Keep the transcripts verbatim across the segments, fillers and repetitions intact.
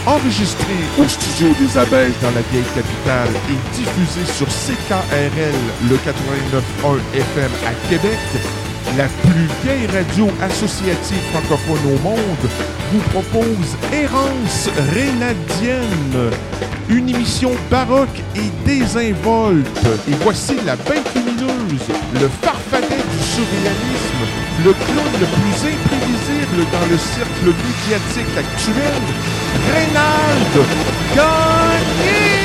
enregistré au studio des Abeilles dans la vieille capitale et diffusé sur C K R L, le quatre-vingt-neuf point un F M à Québec, la plus vieille radio associative francophone au monde, vous propose Errance Rénadienne, une émission baroque et désinvolte. Et voici la bête lumineuse, le farfadet du surréalisme, le clown le plus imprévisible dans le cercle médiatique actuel, Reynald Gagné!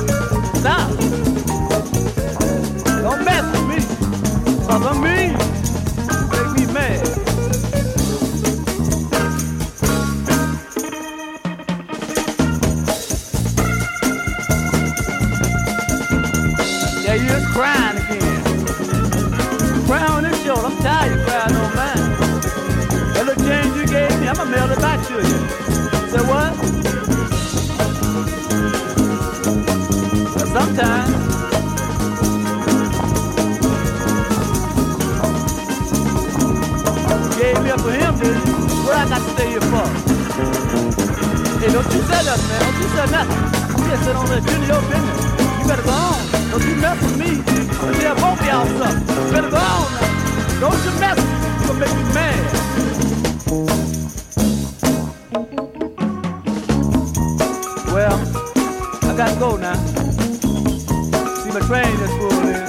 Cause I'm mean. What I got to stay here for? Hey, don't you say nothing, man. Don't you say nothing. You just sit on there doing your business. You better go on. Don't you mess with me. I'll tell both of y'all something. You better go on now. Don't you mess with me. You're gonna make me mad. Well, I gotta go now. See my train that's full in.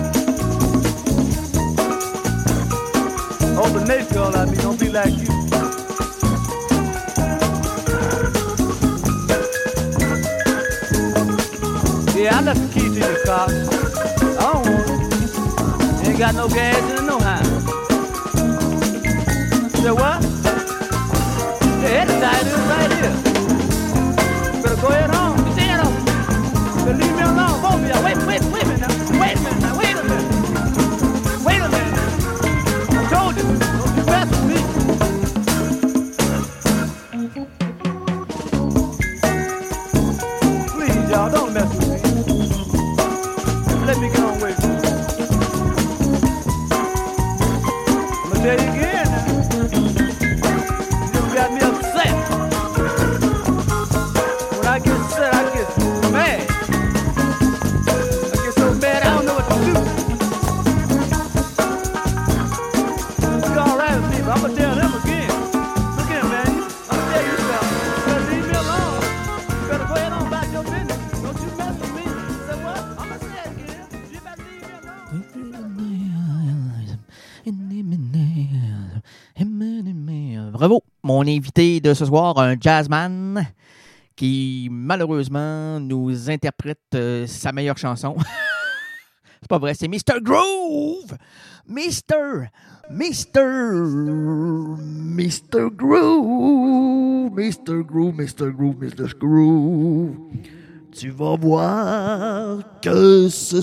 Oh, the next girl I mean, don't be like you. Yeah, I left the key to your car. I don't want it. Ain't got no gas in it, no how. Say what? Yeah, it's right here, right here. Better go ahead home. You see it on? Better leave me alone, both of y'all. Wait, wait, wait a minute now. Wait a minute now. Wait a minute. Wait a minute now. I told you, don't you mess with me. Please, y'all, don't mess with me. Let me get on with you. I'm gonna tell you again now. You got me upset. When I get upset, I get mad. I get so mad I don't know what to do. You're alright with me, but I'm gonna tell them again. Look here, man. I'm gonna tell you something. You better leave me alone. You better go ahead on about your business. Don't you mess with me. Say what? I'm gonna say it again. You better leave me alone. Bravo, mon invité de ce soir, un jazzman qui malheureusement nous interprète euh, sa meilleure chanson. C'est pas vrai, c'est mister Groove! mister mister mister Groove! mister Groove, mister Groove, mister Groove! Tu vas voir que ce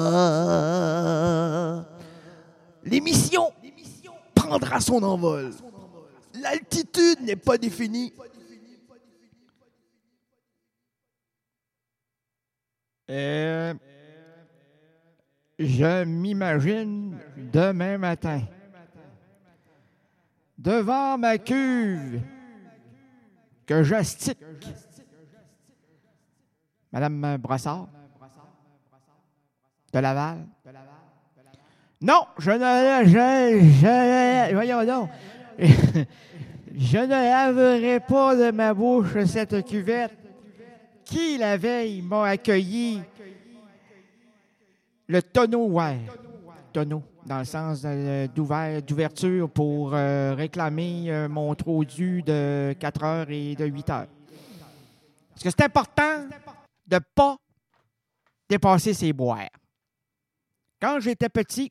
soir, l'émission prendra son envol. L'altitude n'est pas définie. Euh, je m'imagine demain matin, devant ma cuve, que j'astique. Madame Brassard, de Laval. Non, je ne... Je, je, voyons donc. Je ne laverai pas de ma bouche cette cuvette qui, la veille, m'a accueilli le tonneau ouvert. Tonneau, dans le sens de, d'ouvert, d'ouverture pour euh, réclamer euh, mon trop dû de quatre heures et de huit heures. Parce que c'est important de ne pas dépasser ses boires. Quand j'étais petit,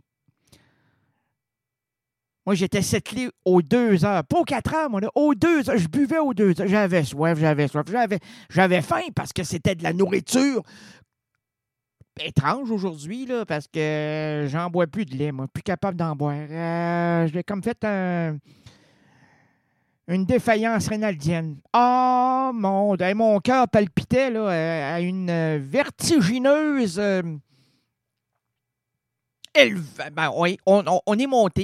moi, j'étais settlé aux deux heures. Pas aux quatre heures, moi, là. Aux deux heures. Je buvais aux deux heures. J'avais soif, j'avais soif. J'avais, j'avais faim parce que c'était de la nourriture étrange aujourd'hui, là, parce que j'en bois plus de lait, moi. Plus capable d'en boire. Euh, j'ai comme fait un, une défaillance rénaldienne. Oh, mon Dieu. Mon cœur palpitait, là, à une vertigineuse... Euh, éleve. Ben, oui, on, on, on est monté.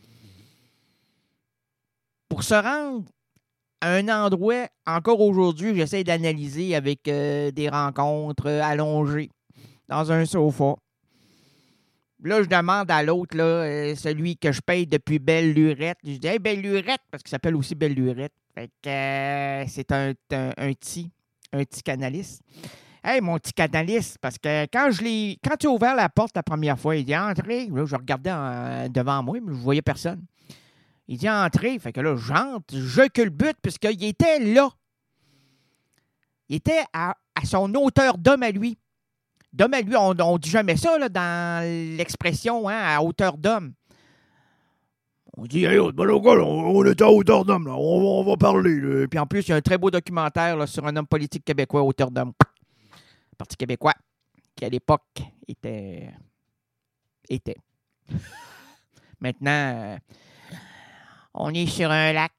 Pour se rendre à un endroit, encore aujourd'hui, j'essaie d'analyser avec euh, des rencontres euh, allongées dans un sofa. Là, je demande à l'autre, là, euh, celui que je paye depuis Belle Lurette. Je dis « Hey, Belle Lurette », parce qu'il s'appelle aussi Belle Lurette. Fait que euh, c'est un, un, un petit, un petit canaliste. « Hey, mon petit canaliste », parce que quand je l'ai, quand tu as ouvert la porte la première fois, il dit « Entrez ». Là, je regardais en, devant moi, mais je ne voyais personne. Il dit « Entrez ». Fait que là, j'entre, je culbute, puisqu'il était là. Il était à, à son hauteur d'homme à lui. D'homme à lui, on ne dit jamais ça là, dans l'expression, hein, à hauteur d'homme. On dit hey, « ben là, on, on est à hauteur d'homme, là. On, on va parler. Là. » Puis en plus, il y a un très beau documentaire là, sur un homme politique québécois à hauteur d'homme. Parti québécois, qui à l'époque était... était. Maintenant... Euh, on est sur un lac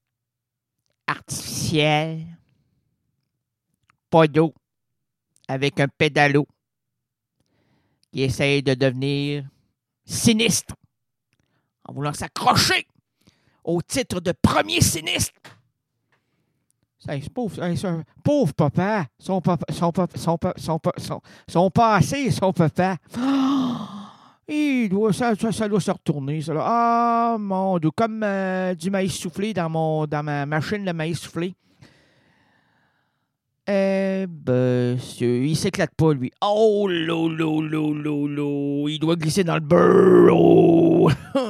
artificiel, pas d'eau, avec un pédalo qui essaye de devenir sinistre en voulant s'accrocher au titre de premier sinistre. Hey, c'est pauvre, hey, c'est un pauvre papa. Son papa, son papa, son papa, son papa, son, son passé, son papa. Oh, il doit, ça, ça, ça doit se retourner, ça. Ah, mon Dieu, comme euh, du maïs soufflé dans, mon, dans ma machine de maïs soufflé. Eh ben, il s'éclate pas, lui. Oh, lo, lo, lo, lo, lo. Il doit glisser dans le beurre. Oh.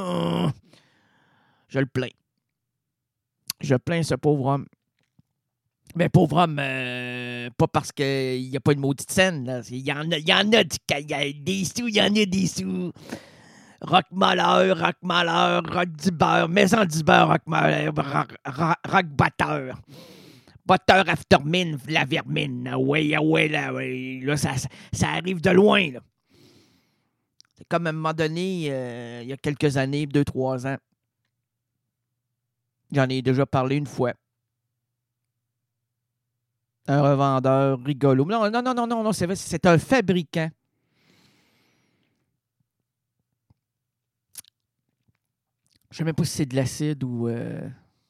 Je le plains. Je plains ce pauvre homme. Mais pauvre homme, euh, pas parce qu'il n'y a pas une maudite scène. Là. Il y en a, il y en a, du, il y a des sous, il y en a des sous. Rock malheur, rock malheur, rock du beurre, maison du beurre, rock malheur, rock, rock, rock batteur. Batteur aftermine, la vermine. Ah ouais, ah ouais, là, ouais. Là ça, ça, ça arrive de loin. Là. C'est comme à un moment donné, euh, il y a quelques années, deux, trois ans. J'en ai déjà parlé une fois. Un revendeur rigolo. Non, non, non, non, non, non c'est vrai, c'est un fabricant. Je ne sais même pas si c'est de l'acide ou... Euh...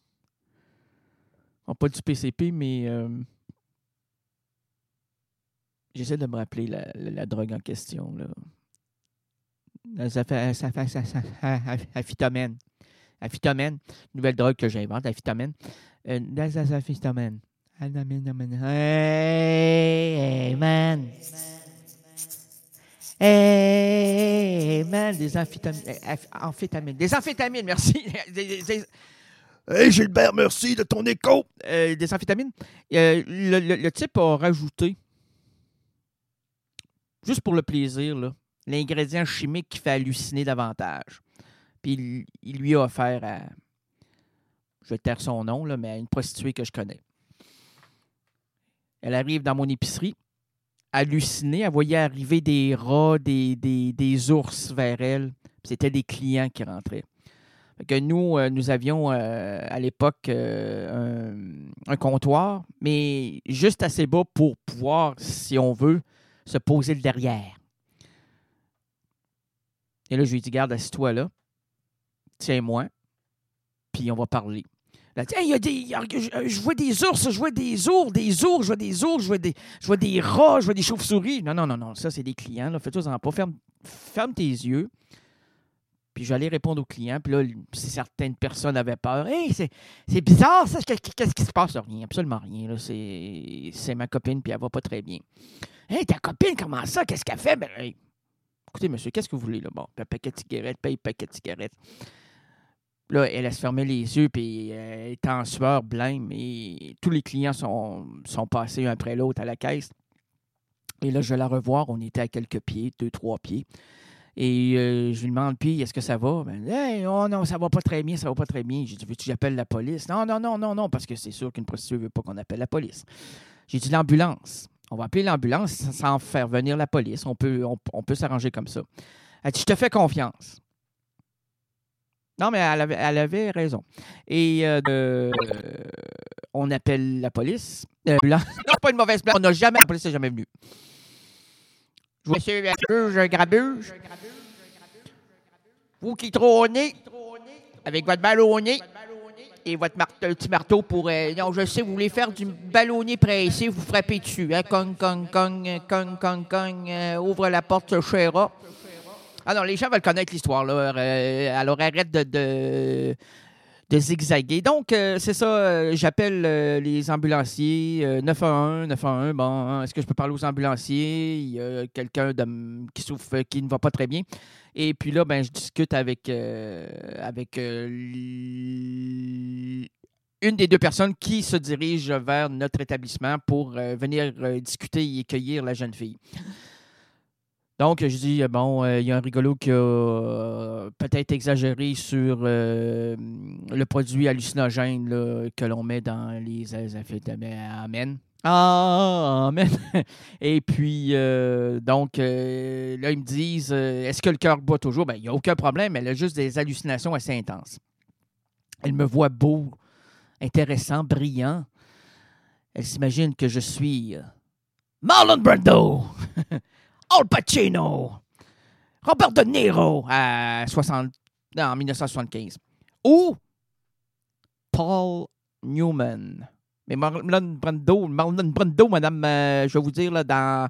Non, pas du P C P, mais... Euh... J'essaie de me rappeler la, la, la drogue en question. Là. Ça fait... Ça fait... Ça fait... Aphytamène. Aphytamène. Nouvelle drogue que j'invente, aphytamène. Euh, Aphytamène. Hey, hey, man. Hey, man. Des amphétamines. Amphétamines. Des amphétamines, merci. Des, des... Hey, Gilbert, merci de ton écho. Euh, des amphétamines. Euh, le, le, le type a rajouté, juste pour le plaisir, là, l'ingrédient chimique qui fait halluciner davantage. Puis il, il lui a offert à, je vais taire son nom, là, mais à une prostituée que je connais. Elle arrive dans mon épicerie, hallucinée. Elle voyait arriver des rats, des, des, des ours vers elle. Puis c'était des clients qui rentraient. Fait que nous, euh, nous avions euh, à l'époque euh, un, un comptoir, mais juste assez bas pour pouvoir, si on veut, se poser le derrière. Et là, je lui ai dit, garde, assis-toi là, tiens-moi, puis on va parler. Là, tiens, il y a des, il y a, je, je vois des ours, je vois des ours, des ours, je vois des ours, je vois des, je vois des rats, je vois des chauves-souris. Non, non, non, non, ça, c'est des clients. Là. Fais-toi-en pas. Ferme, ferme tes yeux. Puis j'allais répondre aux clients. Puis là, certaines personnes avaient peur. Hey, c'est, c'est bizarre, ça. Qu'est-ce qui se passe? Rien, absolument rien. Là. C'est, c'est ma copine, puis elle va pas très bien. Hey, ta copine, comment ça? Qu'est-ce qu'elle fait? Ben, hey, écoutez, monsieur, qu'est-ce que vous voulez? Là? Bon, un paquet de cigarettes, paye paquet de cigarettes. Là, elle a se fermé les yeux, puis elle est en sueur, blême, et tous les clients sont, sont passés un après l'autre à la caisse. Et là, je vais la revoir. On était à quelques pieds, deux, trois pieds. Et euh, je lui demande, puis, est-ce que ça va? Ben, hey, oh non, ça va pas très bien, ça va pas très bien. J'ai dit, veux-tu que j'appelle la police? Non, non, non, non, non, parce que c'est sûr qu'une prostituée ne veut pas qu'on appelle la police. J'ai dit, l'ambulance. On va appeler l'ambulance sans faire venir la police. On peut, on, on peut s'arranger comme ça. Elle dit, je te fais confiance. Non, mais elle avait, elle avait raison. Et euh, euh, on appelle la police. Euh, non, pas une mauvaise place. On n'a jamais... La police n'est jamais venue. Je vois monsieur Grabuge, Grabuge. Vous qui trônez avec votre ballonnet et votre marteau, petit marteau pour... Euh, non, je sais, vous voulez faire du ballonnet pressé, vous frappez dessus. Hein? Cong, cong, cong, cong, cong, cong. Euh, ouvre la porte, chéra. Ah non, les gens veulent connaître l'histoire, là. Euh, alors, arrête de, de, de zigzaguer. Donc, euh, c'est ça, euh, j'appelle euh, les ambulanciers, euh, neuf un un, neuf un un, bon, hein, est-ce que je peux parler aux ambulanciers? Il y a quelqu'un de, qui souffre, qui ne va pas très bien. Et puis là, ben, je discute avec, euh, avec euh, une des deux personnes qui se dirige vers notre établissement pour euh, venir euh, discuter et cueillir la jeune fille. Donc, je dis, bon, il euh, y a un rigolo qui a euh, peut-être exagéré sur euh, le produit hallucinogène là, que l'on met dans les amphétamines. Amen. Ah, amen. Et puis, euh, donc, euh, là, ils me disent, euh, est-ce que le cœur bat toujours? Bien, il n'y a aucun problème. Elle a juste des hallucinations assez intenses. Elle me voit beau, intéressant, brillant. Elle s'imagine que je suis euh, Marlon Brando. Al Pacino, Robert De Niro à soixante, non, en dix-neuf cent soixante-quinze. Ou Paul Newman. Mais Marlon Brando, Marlon Brando, madame, euh, je vais vous dire, là, dans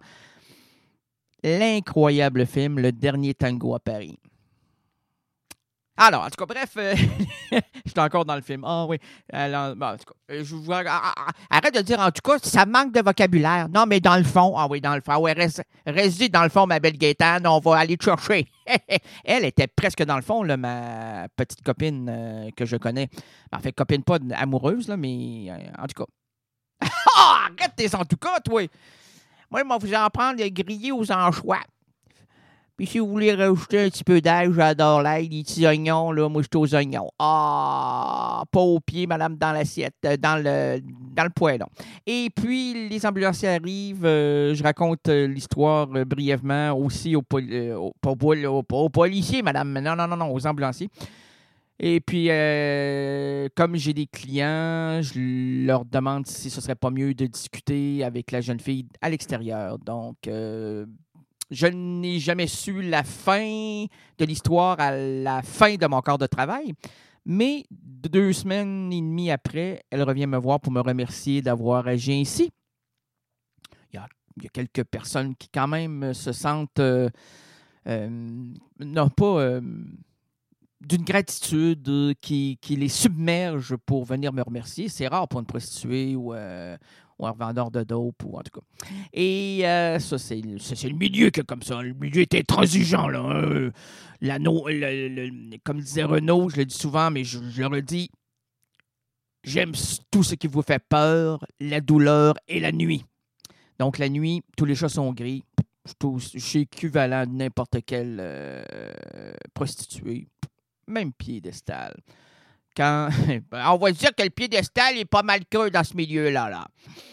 l'incroyable film Le Dernier Tango à Paris. Alors, en tout cas, bref, euh, j'étais encore dans le film. Ah oui. Alors, bon, en tout cas, je vous... Arrête de dire, en tout cas, ça manque de vocabulaire. Non, mais dans le fond, ah oui, dans le fond. Ah ouais, reste, reste dans le fond, ma belle Gaétane, on va aller te chercher. Elle était presque dans le fond, là, ma petite copine euh, que je connais. En fait, copine pas amoureuse, là, mais euh, en tout cas. Ah, arrête tes en tout cas, toi. Moi, je vais vous en prendre le grillé aux anchois. Puis si vous voulez rajouter un petit peu d'ail, j'adore l'ail, les petits oignons, là, moi je suis aux oignons. Ah, pas aux pieds, madame, dans l'assiette, dans le dans le poêlon. Et puis, les ambulanciers arrivent, euh, je raconte euh, l'histoire euh, brièvement aussi aux, poli- euh, aux, pas aux, aux policiers, madame, non, non, non, non, aux ambulanciers. Et puis, euh, comme j'ai des clients, je leur demande si ce serait pas mieux de discuter avec la jeune fille à l'extérieur. Donc, euh, je n'ai jamais su la fin de l'histoire à la fin de mon corps de travail, mais deux semaines et demie après, elle revient me voir pour me remercier d'avoir agi ainsi. Il y a, il y a quelques personnes qui quand même se sentent, euh, euh, non pas euh, d'une gratitude euh, qui, qui les submerge pour venir me remercier. C'est rare pour une prostituée ou... Euh, ou un vendeur de dope, ou en tout cas. Et euh, ça, c'est, ça, c'est le milieu qui est comme ça. Le milieu est intransigeant, là. Hein. La no, le, le, comme disait Renaud, je le dis souvent, mais je, je le redis, j'aime tout ce qui vous fait peur, la douleur et la nuit. Donc, la nuit, tous les chats sont gris. Je suis équivalent de n'importe quelle euh, prostituée, même piédestal. Quand, on va dire que le piédestal est pas mal creux dans ce milieu-là. Là.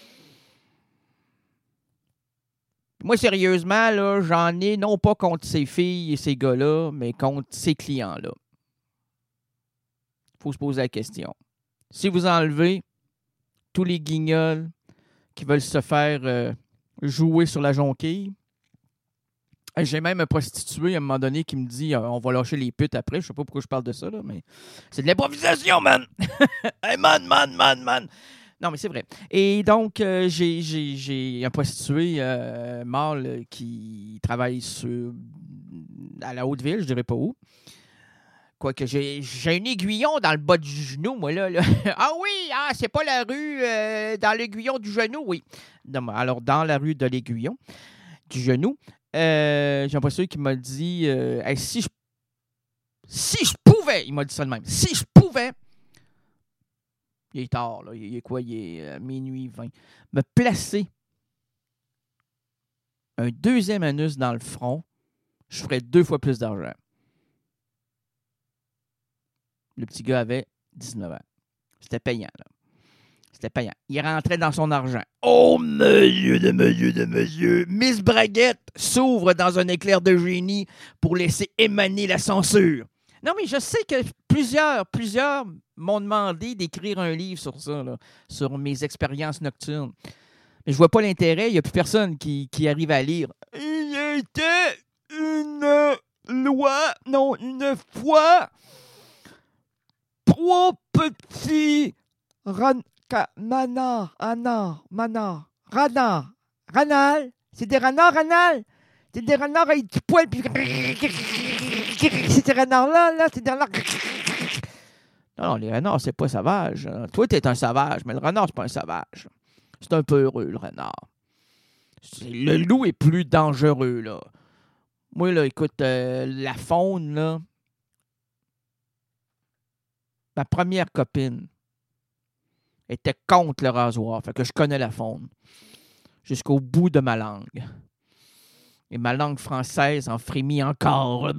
Moi, sérieusement, là, j'en ai non pas contre ces filles et ces gars-là, mais contre ces clients-là. Il faut se poser la question. Si vous enlevez tous les guignols qui veulent se faire euh, jouer sur la jonquille, j'ai même un prostitué à un moment donné qui me dit euh, on va lâcher les putes après. Je sais pas pourquoi je parle de ça, là, mais c'est de l'improvisation, man! Hey, man, man, man, man! Non, mais c'est vrai. Et donc, euh, j'ai, j'ai, j'ai un prostitué euh, mâle qui travaille sur, à la Haute-Ville, je dirais pas où. Quoique, j'ai, j'ai un aiguillon dans le bas du genou, moi, là. là. Ah oui, ah, c'est pas la rue euh, dans l'aiguillon du genou, oui. Non, alors, dans la rue de l'aiguillon du genou, Euh, j'ai un prostitué qui m'a dit euh, hey, si je si je pouvais, il m'a dit ça de même, si je pouvais, il est tard, là, il est quoi, il est euh, minuit vingt, me placer un deuxième anus dans le front, je ferais deux fois plus d'argent. Le petit gars avait dix-neuf ans. C'était payant, là. C'était payant. Il rentrait dans son argent. Oh, monsieur de monsieur de monsieur! Miss Braguette s'ouvre dans un éclair de génie pour laisser émaner la censure. Non, mais je sais que plusieurs, plusieurs m'ont demandé d'écrire un livre sur ça, là, sur mes expériences nocturnes. Mais je vois pas l'intérêt. Il n'y a plus personne qui, qui arrive à lire. Il était une loi, non, une fois, trois petits ran... Manard, Anard, Manard, Ranard, Ranal, c'est des renards, Ranal, c'est des renards avec du poil, puis c'est des renards-là, là, c'est des renards. Non, non, les renards, c'est pas sauvage. Toi, t'es un sauvage, mais le renard, c'est pas un sauvage. C'est un peu heureux, le renard. C'est, le loup est plus dangereux, là. Moi, là, écoute, euh, la faune, là, ma première copine était contre le rasoir. Fait que je connais la faune jusqu'au bout de ma langue. Et ma langue française en frémit encore.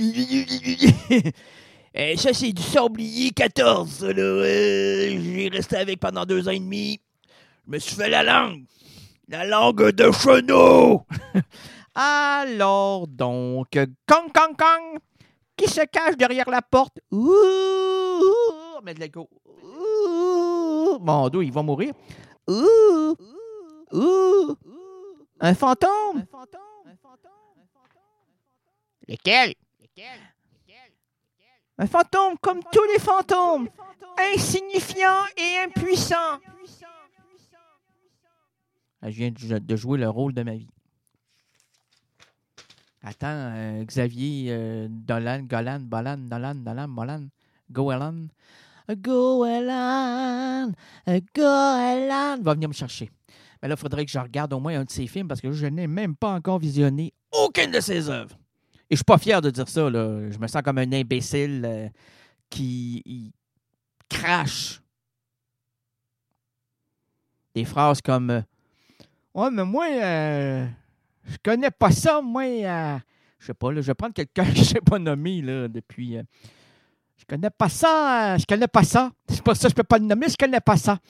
Et ça, c'est du sablier quatorze. Là. Euh, j'ai resté avec pendant deux ans et demi. Je me suis fait la langue. La langue de cheneau. Alors donc, Kong, Kong, Kong, qui se cache derrière la porte. Ouh, mais de l'écho. Mon Dieu, il va mourir. Ouh, ouh, un fantôme. Un fantôme. Lequel? Un fantôme comme tous les fantômes, insignifiant et impuissant. Je viens de jouer le rôle de ma vie. Attends, euh, Xavier euh, Dolan, Golan, Bolan, Dolan, Dolan, Molan, Goelan. Goelan, Goelan va venir me chercher. Mais là, il faudrait que je regarde au moins un de ses films parce que je n'ai même pas encore visionné aucune de ses œuvres. Et je suis pas fier de dire ça, là. Je me sens comme un imbécile euh, qui il crache des phrases comme euh, ouais, mais moi, euh, je connais pas ça, moi. Euh, je sais pas, là, je vais prendre quelqu'un que je n'ai pas nommé là, depuis. Euh, je connais pas ça, euh, je connais pas ça. C'est pas ça, je peux pas le nommer, je connais pas ça.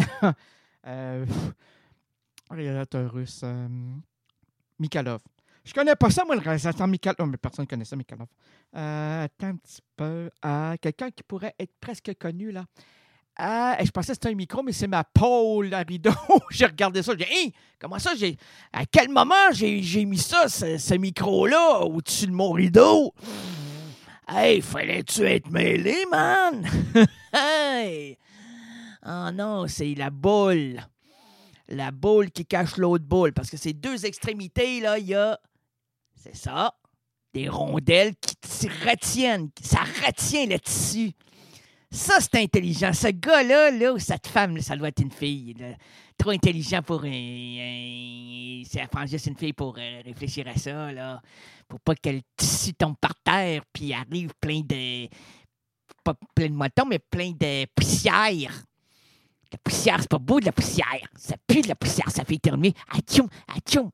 euh, réalisateur russe, euh, Mikhalov. Je connais pas ça, moi, le réalisateur Mikhalov. Oh, mais personne ne connaît ça, Mikhalov. Euh, attends un petit peu. Euh, quelqu'un qui pourrait être presque connu, là. Euh, je pensais que c'était un micro, mais c'est ma pôle à rideau. J'ai regardé ça, j'ai dit, hey, comment ça, j'ai. À quel moment j'ai, j'ai mis ça, ce, ce micro-là, au-dessus de mon rideau? Hey, fallait-tu être mêlé, man? Hey! Oh non, c'est la boule. La boule qui cache l'autre boule. Parce que ces deux extrémités, là, il y a. C'est ça. Des rondelles qui t- retiennent. Ça retient le tissu. Ça, c'est intelligent. Ce gars-là, là, ou cette femme, là, ça doit être une fille. Là, trop intelligent pour. Euh, euh, c'est apprendre juste une fille pour euh, réfléchir à ça, là. Pour pas que le tissu tombe par terre, puis arrive plein de. Pas plein de moutons, mais plein de poussière. La poussière, c'est pas beau de la poussière. Ça pue de la poussière, ça fait éternuer. Atchoum, atchoum.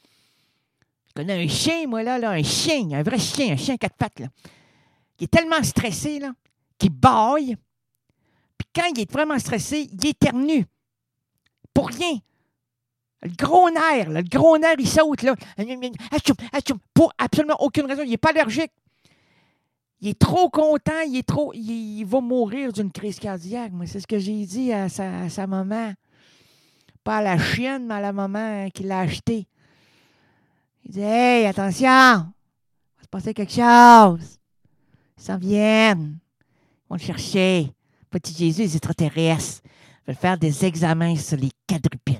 Je connais un chien, moi, là, là, un chien, un vrai chien, un chien à quatre pattes, là. Il est tellement stressé, là, qu'il bâille. Puis quand il est vraiment stressé, il éternue. Pour rien. Le gros nerf, là, le gros nerf, il saute, là. Atchoum, atchoum. Pour absolument aucune raison. Il n'est pas allergique. Il est trop content, il est trop. Il, il va mourir d'une crise cardiaque. Moi, c'est ce que j'ai dit à sa, à sa maman. Pas à la chienne, mais à la maman qui l'a acheté. Il dit, hey, attention, il va se passer quelque chose. Ils s'en viennent. Ils vont le chercher. Petit Jésus, les extraterrestres veulent faire des examens sur les quadrupèdes.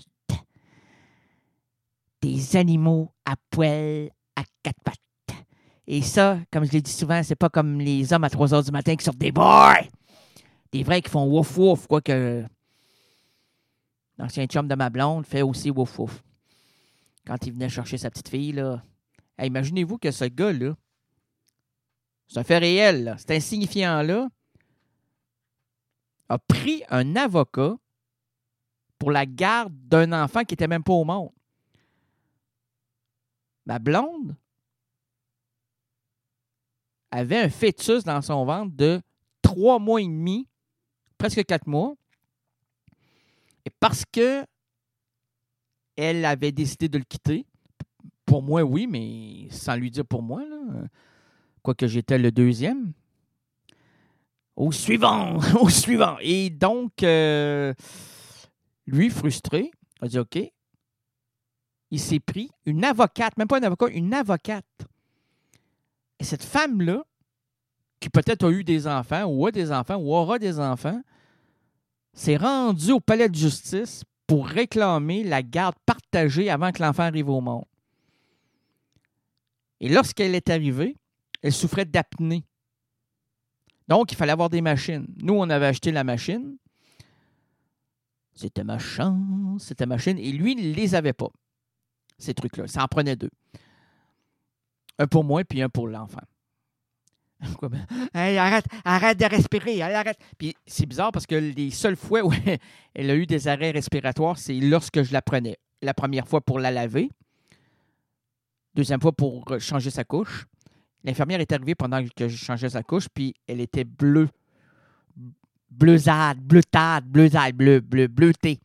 Des animaux à poil à quatre pattes. Et ça, comme je l'ai dit souvent, c'est pas comme les hommes à trois heures du matin qui sortent des boys. Des vrais qui font wouf wouf, quoique l'ancien chum de ma blonde fait aussi wouf wouf. Quand il venait chercher sa petite fille, là. Hey, imaginez-vous que ce gars-là, c'est un fait réel, là, cet insignifiant-là, a pris un avocat pour la garde d'un enfant qui n'était même pas au monde. Ma blonde avait un fœtus dans son ventre de trois mois et demi, presque quatre mois. Et parce que elle avait décidé de le quitter, pour moi, oui, mais sans lui dire pour moi, là, quoique j'étais le deuxième. Au suivant, au suivant. Et donc, euh, lui, frustré, a dit OK. Il s'est pris une avocate, même pas un avocat, une avocate. Et cette femme-là, qui peut-être a eu des enfants, ou a des enfants, ou aura des enfants, s'est rendue au palais de justice pour réclamer la garde partagée avant que l'enfant arrive au monde. Et lorsqu'elle est arrivée, elle souffrait d'apnée. Donc, il fallait avoir des machines. Nous, on avait acheté la machine. C'était ma chance, c'était ma machine. Et lui, il ne les avait pas, ces trucs-là. Ça en prenait deux. Un pour moi, puis un pour l'enfant. Hey, arrête, arrête de respirer, arrête. Puis c'est bizarre parce que les seules fois où elle a eu des arrêts respiratoires, c'est lorsque je la prenais. La première fois pour la laver. Deuxième fois pour changer sa couche. L'infirmière est arrivée pendant que je changeais sa couche, puis elle était bleue. Bleusade, bleutade, bleusade, bleu, bleu, bleutée.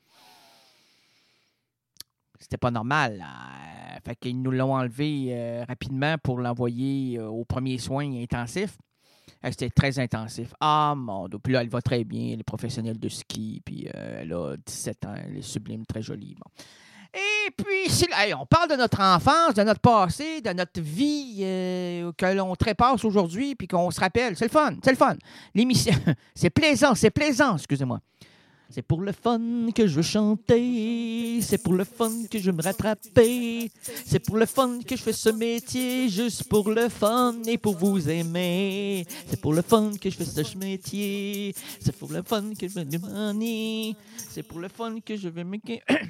C'était pas normal, là. Fait qu'ils nous l'ont enlevé euh, rapidement pour l'envoyer euh, aux premiers soins intensifs. Euh, c'était très intensif. Ah, mon Dieu. Puis là, elle va très bien. Elle est professionnelle de ski. Puis euh, elle a dix-sept ans. Elle est sublime, très jolie. Bon. Et Et puis, si, hey, on parle de notre enfance, de notre passé, de notre vie euh, que l'on trépasse aujourd'hui, puis qu'on se rappelle. C'est le fun, c'est le fun. L'émission, c'est plaisant, c'est plaisant, excusez-moi. C'est pour le fun que je veux chanter, c'est pour le fun que je veux me rattraper, c'est pour le fun que je fais ce métier, juste pour le fun et pour vous aimer. C'est pour le fun que je fais ce métier, c'est pour le fun que je veux demander, c'est pour le fun que je veux me...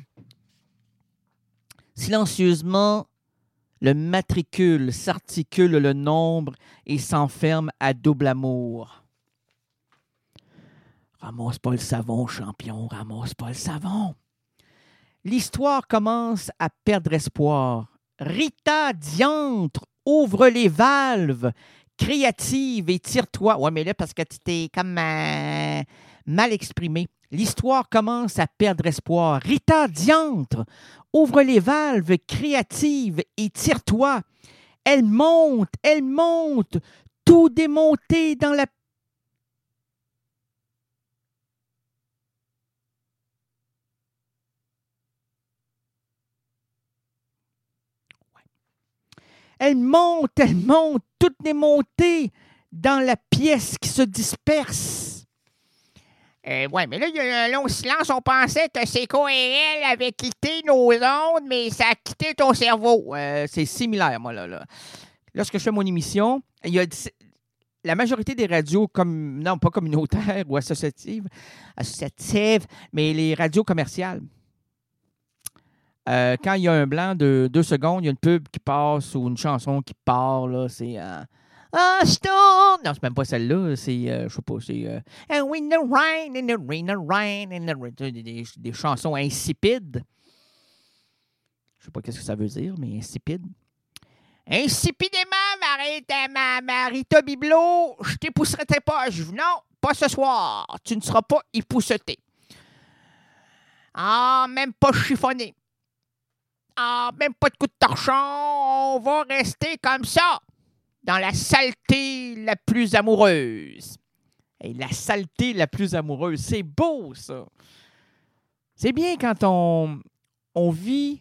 Silencieusement, le matricule s'articule le nombre et s'enferme à double amour. Ramasse pas le savon, champion, ramasse pas le savon. L'histoire commence à perdre espoir. Rita diantre, ouvre les valves, créative et tire-toi. Ouais, mais là, parce que tu t'es comme euh, mal exprimé. L'histoire commence à perdre espoir. Rita diantre, ouvre les valves, créative et tire-toi. Elle monte, elle monte, tout démonté dans la Elle monte, elle monte, toutes les montées dans la pièce qui se disperse. Euh, oui, mais là, il y a un long silence. On pensait que C K R L avait quitté nos ondes, mais ça a quitté ton cerveau. Euh, c'est similaire, moi, là, là. Lorsque je fais mon émission, il y a la majorité des radios, comme, non, pas communautaires ou associatives, associatives, mais les radios commerciales. Euh, quand il y a un blanc de deux secondes, il y a une pub qui passe ou une chanson qui part, là, c'est... Euh, ah, stone! Non, c'est même pas celle-là, c'est... Euh, je sais pas, c'est... Euh, And when the rain, and the rain, and the rain, and the rain... Des, des, des chansons insipides. Je sais pas qu'est-ce que ça veut dire, mais insipide. Insipidement, Marita, ma, Marita Biblo, je t'épousserai tes poches. Non, pas ce soir. Tu ne seras pas épousseté. Ah, même pas chiffonné. Ah, même pas de coup de torchon, on va rester comme ça, dans la saleté la plus amoureuse. Et la saleté la plus amoureuse, c'est beau, ça. C'est bien quand on, on vit,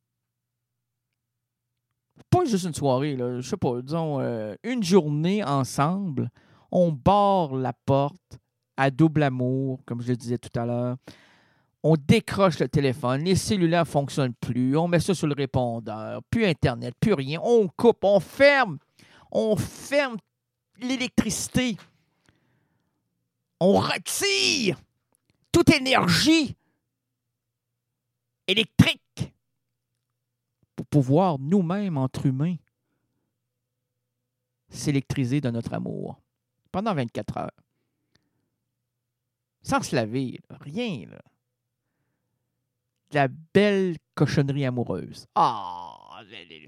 pas juste une soirée, là, je sais pas, disons, euh, une journée ensemble, on barre la porte à double amour, comme je le disais tout à l'heure. On décroche le téléphone, les cellulaires ne fonctionnent plus, on met ça sur le répondeur, plus Internet, plus rien. On coupe, on ferme, on ferme l'électricité. On retire toute énergie électrique pour pouvoir nous-mêmes, entre humains, s'électriser de notre amour pendant vingt-quatre heures. Sans se laver, là, rien, là. De la belle cochonnerie amoureuse. Ah! Oh,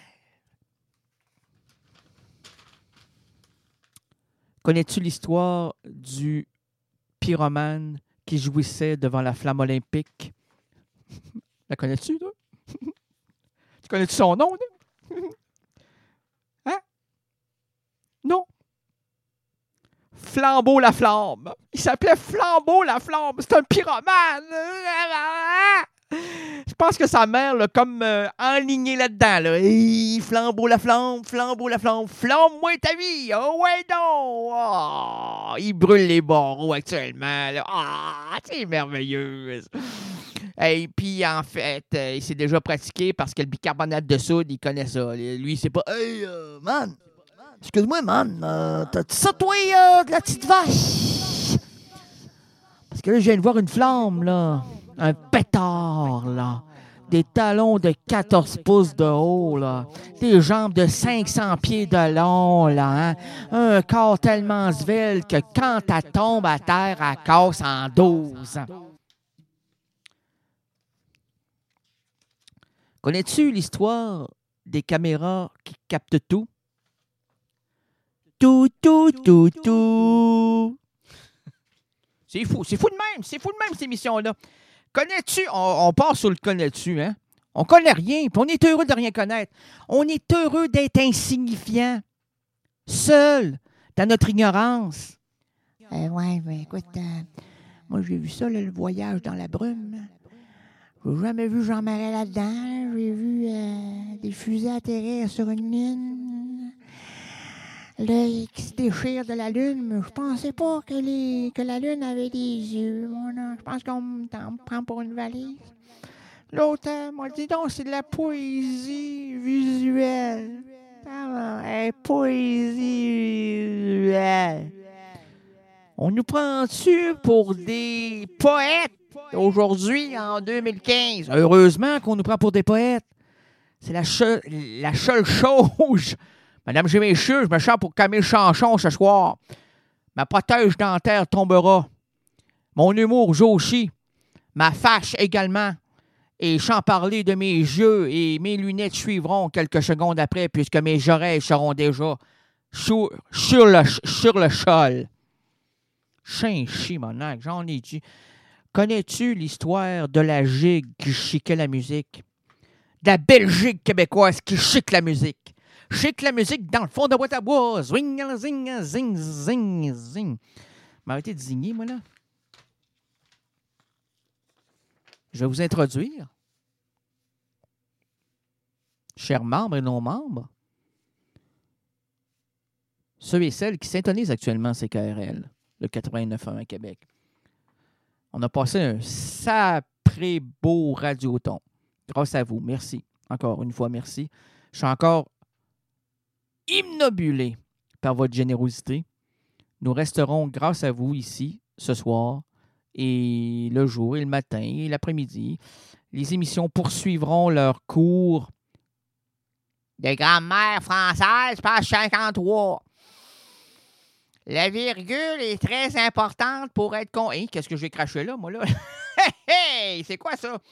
connais-tu l'histoire du pyromane qui jouissait devant la flamme olympique? La connais-tu, toi? Tu connais-tu son nom, là? Hein? Non? Flambeau la flamme. Il s'appelait Flambeau la flamme. C'est un pyromane. Je pense que sa mère l'a comme euh, enligné là-dedans. Là. Hey, Flambeau la flamme, Flambeau la flamme, flamme-moi ta vie. Oh ouais donc. Oh, il brûle les barreaux actuellement. Là. Oh, c'est merveilleux. Et puis, en fait, euh, il s'est déjà pratiqué parce que le bicarbonate de soude, il connaît ça. Lui, c'est pas... Hey, euh, man! Excuse-moi, man, euh, t'as-tu ça, toi, euh, de la petite vache? Parce que là, je viens de voir une flamme, là. Un pétard, là. Des talons de quatorze pouces de haut, là. Des jambes de cinq cents pieds de long, là. Hein? Un corps tellement svelte que quand elle tombe à terre, elle casse en douze. Connais-tu l'histoire des caméras qui captent tout? Tout, tout, tout, tout. C'est fou, c'est fou de même, c'est fou de même, cette émission-là. Connais-tu, on, on part sur le connais-tu, hein? On connaît rien, puis on est heureux de rien connaître. On est heureux d'être insignifiant, seul, dans notre ignorance. Euh, ouais, mais écoute, euh, moi j'ai vu ça, là, le voyage dans la brume. J'ai jamais vu Jean-Marie là-dedans. J'ai vu euh, des fusées atterrir sur une lune. L'œil qui se déchire de la lune, mais je pensais pas que, les, que la lune avait des yeux. Mon Dieu. Je pense qu'on me on me prend pour une valise. L'autre euh, m'a dit donc, c'est de la poésie visuelle. Ah, hey, poésie visuelle. On nous prend-tu pour des poètes aujourd'hui, en deux mille quinze? Heureusement qu'on nous prend pour des poètes. C'est la, che- la seule chose. Madame et messieurs, je me chante pour Camille Chanchon ce soir. Ma protège dentaire tombera. Mon humour Joshi. Ma fâche également. Et sans parler de mes yeux et mes lunettes suivront quelques secondes après puisque mes oreilles seront déjà sur, sur, le, sur le sol. Chin-chi, mon acte, j'en ai dit. Connais-tu l'histoire de la gigue qui chiquait la musique? De la Belgique québécoise qui chique la musique. Chique la musique dans le fond de boîte à bois. Zwing, zing, zing, zing, zing. M'arrêtez de zigner, moi, là. Je vais vous introduire, chers membres et non-membres, ceux et celles qui s'intonisent actuellement C K R L, le quatre-vingt-neuf point un à Québec. On a passé un sacré beau radioton. Grâce à vous. Merci. Encore une fois, merci. Je suis encore imnobulé par votre générosité. Nous resterons, grâce à vous, ici, ce soir, et le jour, et le matin, et l'après-midi. Les émissions poursuivront leur cours de grammaire française, page cinquante-trois. La virgule est très importante pour être con... Hey, qu'est-ce que j'ai craché là, moi, là? Hey, c'est quoi ça?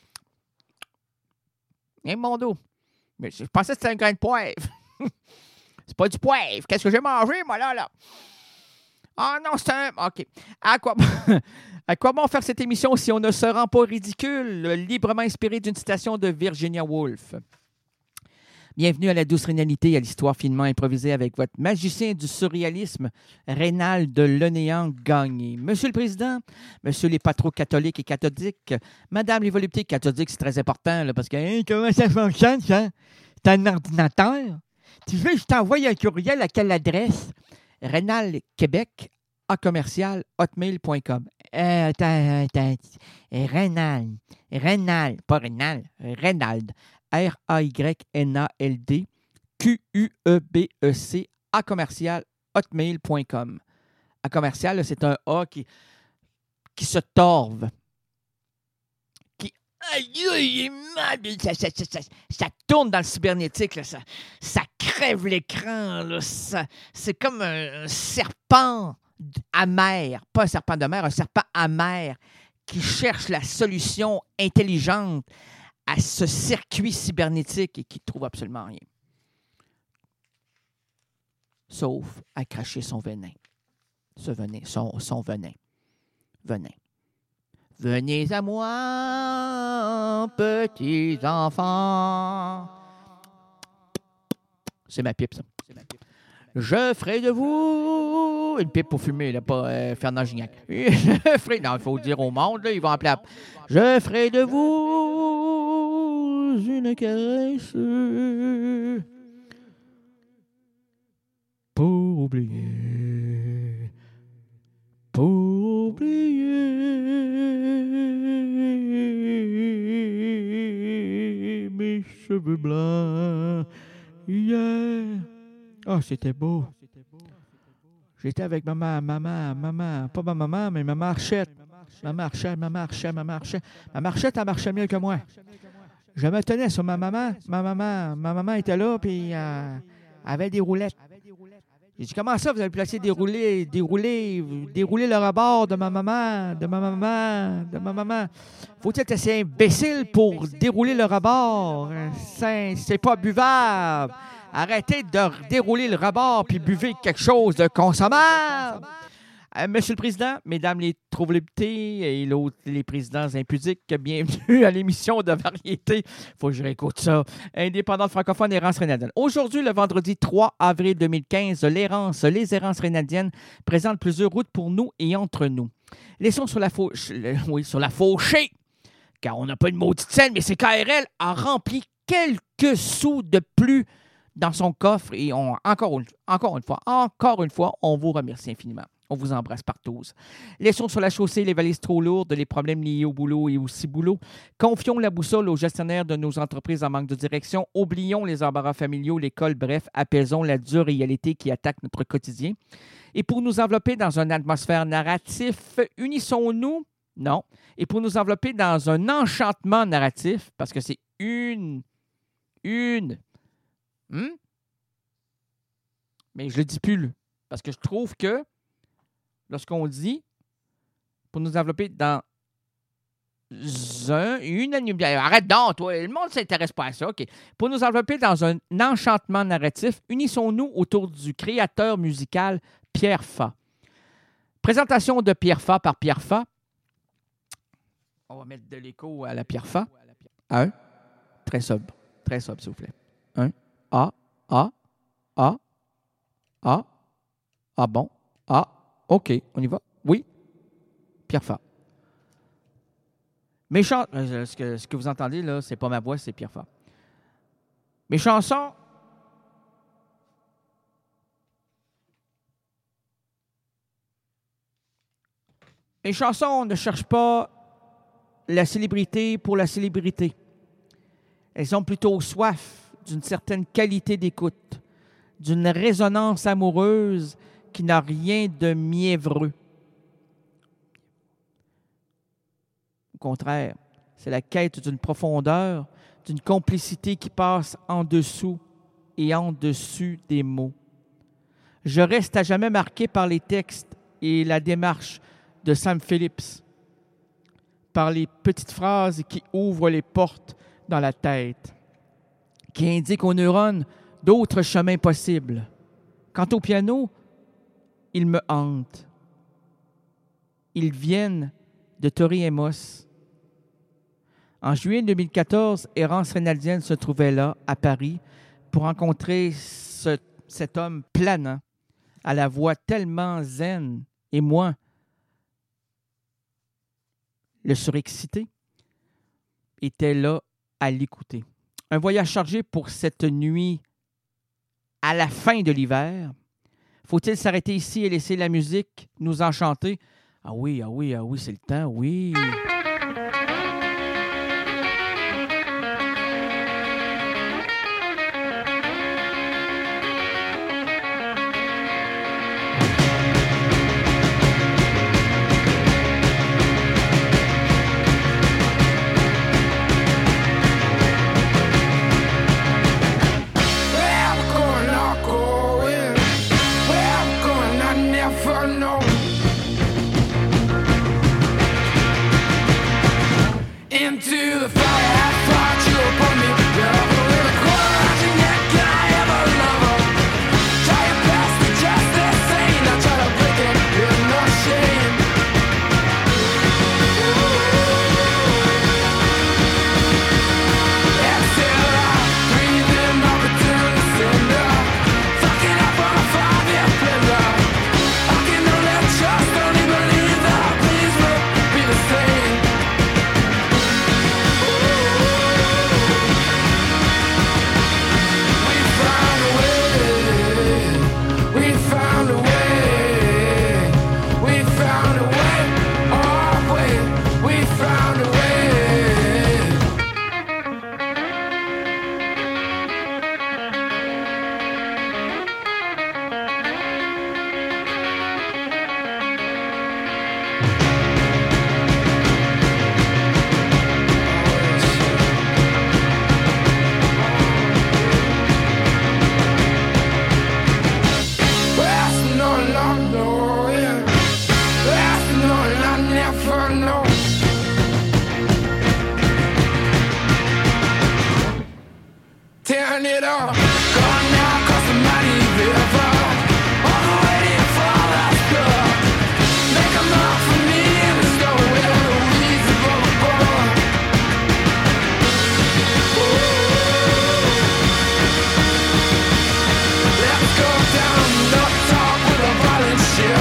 Hey, mon dos. Mais je pensais que c'était un grain de poivre. C'est pas du poivre. Qu'est-ce que j'ai mangé, moi, là, là? Ah non, c'est un... OK. À quoi... À quoi bon faire cette émission si on ne se rend pas ridicule, librement inspiré d'une citation de Virginia Woolf? Bienvenue à la douce rénalité et à l'histoire finement improvisée avec votre magicien du surréalisme, Rénal de Lenéant-Gagné. Monsieur le Président, Monsieur les patrons catholiques et cathodiques, Madame les voluptés cathodiques, c'est très important, là, parce que hein, comment ça fonctionne, ça? C'est un ordinateur? Tu veux que je t'envoie un courriel à quelle adresse? Rénal Québec à commercial hotmail point com. Euh, attends, attends. Rénal. Rénal. Pas Rénal. Rénald. R A Y N A L D Q U E B E C à commercial hotmail point com. À commercial, c'est un A qui, qui se torve. Qui. Aïe, ça, ça, ça, ça, ça tourne dans le cybernétique. Là, ça, ça crève l'écran. Là, ça, c'est comme un, un serpent amer, pas un serpent de mer, un serpent amer qui cherche la solution intelligente à ce circuit cybernétique et qui ne trouve absolument rien. Sauf à cracher son venin. Ce venin, son, son venin. Venin. Venez à moi, petits enfants. C'est ma pipe, ça. C'est ma pipe. Je ferai de vous une pipe pour fumer, là, pas euh, Fernand Gignac. Je ferai, non, il faut dire au monde, là, ils vont appeler. À... Je ferai de vous une caresse pour oublier, pour oublier mes cheveux blancs. Yeah. Ah, oh, c'était beau. J'étais avec maman, maman, maman, pas ma maman, mais ma marchette. Ma marchette, ma marchette, ma marchette. Ma marchette, elle marchait mieux que moi. Je me tenais sur ma maman. Ma maman, ma maman était là, puis euh, avait des roulettes. J'ai dit, comment ça, vous avez placé des roulés, dérouler, dérouler le rebord de ma maman, de ma maman, de ma maman. Faut-il être assez imbécile pour dérouler le rebord? C'est, c'est pas buvable. Arrêtez de dérouler le rebord puis buvez quelque chose de consommable. Euh, Monsieur le Président, Mesdames les troubles-lépités et l'autre, les présidents impudiques, bienvenue à l'émission de variété. Faut que je réécoute ça. Indépendante francophone, Errance rénadienne. Aujourd'hui, le vendredi trois avril deux mille quinze, l'Errance, les Errances rénadiennes présentent plusieurs routes pour nous et entre nous. Laissons sur la fauche, oui, sur la fauchée car on n'a pas une maudite scène, mais c'est K R L a rempli quelques sous de plus dans son coffre et on, encore, une, encore une fois, encore une fois, on vous remercie infiniment. On vous embrasse partout. Laissons sur la chaussée les valises trop lourdes, les problèmes liés au boulot et au ciboulot. Confions la boussole aux gestionnaires de nos entreprises en manque de direction. Oublions les embarras familiaux, l'école, bref, apaisons la dure réalité qui attaque notre quotidien. Et pour nous envelopper dans une atmosphère narratif, unissons-nous, non. Et pour nous envelopper dans un enchantement narratif, parce que c'est une, une, hmm? mais je le dis plus, parce que je trouve que lorsqu'on dit, pour nous envelopper dans un, une animation... Arrête donc, toi, le monde ne s'intéresse pas à ça. Okay. Pour nous envelopper dans un enchantement narratif, unissons-nous autour du créateur musical Pierre Fa. Présentation de Pierre Fa par Pierre Fa. On va mettre de l'écho à la Pierre Fa. Un. Très sobre. Très sobre, s'il vous plaît. Un. A. A. A. A. Ah bon. A. OK, on y va? Oui. Pierre Fa. Mes chansons, ce que, ce que vous entendez là, c'est pas ma voix, c'est Pierre Fa. Mes chansons, mes chansons ne cherchent pas la célébrité pour la célébrité. Elles ont plutôt soif d'une certaine qualité d'écoute, d'une résonance amoureuse qui n'a rien de mièvreux. Au contraire, c'est la quête d'une profondeur, d'une complicité qui passe en dessous et en dessus des mots. Je reste à jamais marqué par les textes et la démarche de Sam Phillips, par les petites phrases qui ouvrent les portes dans la tête, qui indiquent aux neurones d'autres chemins possibles. Quant au piano, ils me hantent. Ils viennent de Tori Amos. En juillet deux mille quatorze, Errance Reynaldienne se trouvait là, à Paris, pour rencontrer ce, cet homme planant, à la voix tellement zen, et moi, le surexcité, était là à l'écouter. Un voyage chargé pour cette nuit à la fin de l'hiver. Faut-il s'arrêter ici et laisser la musique nous enchanter? Ah oui, ah oui, ah oui, c'est le temps, oui.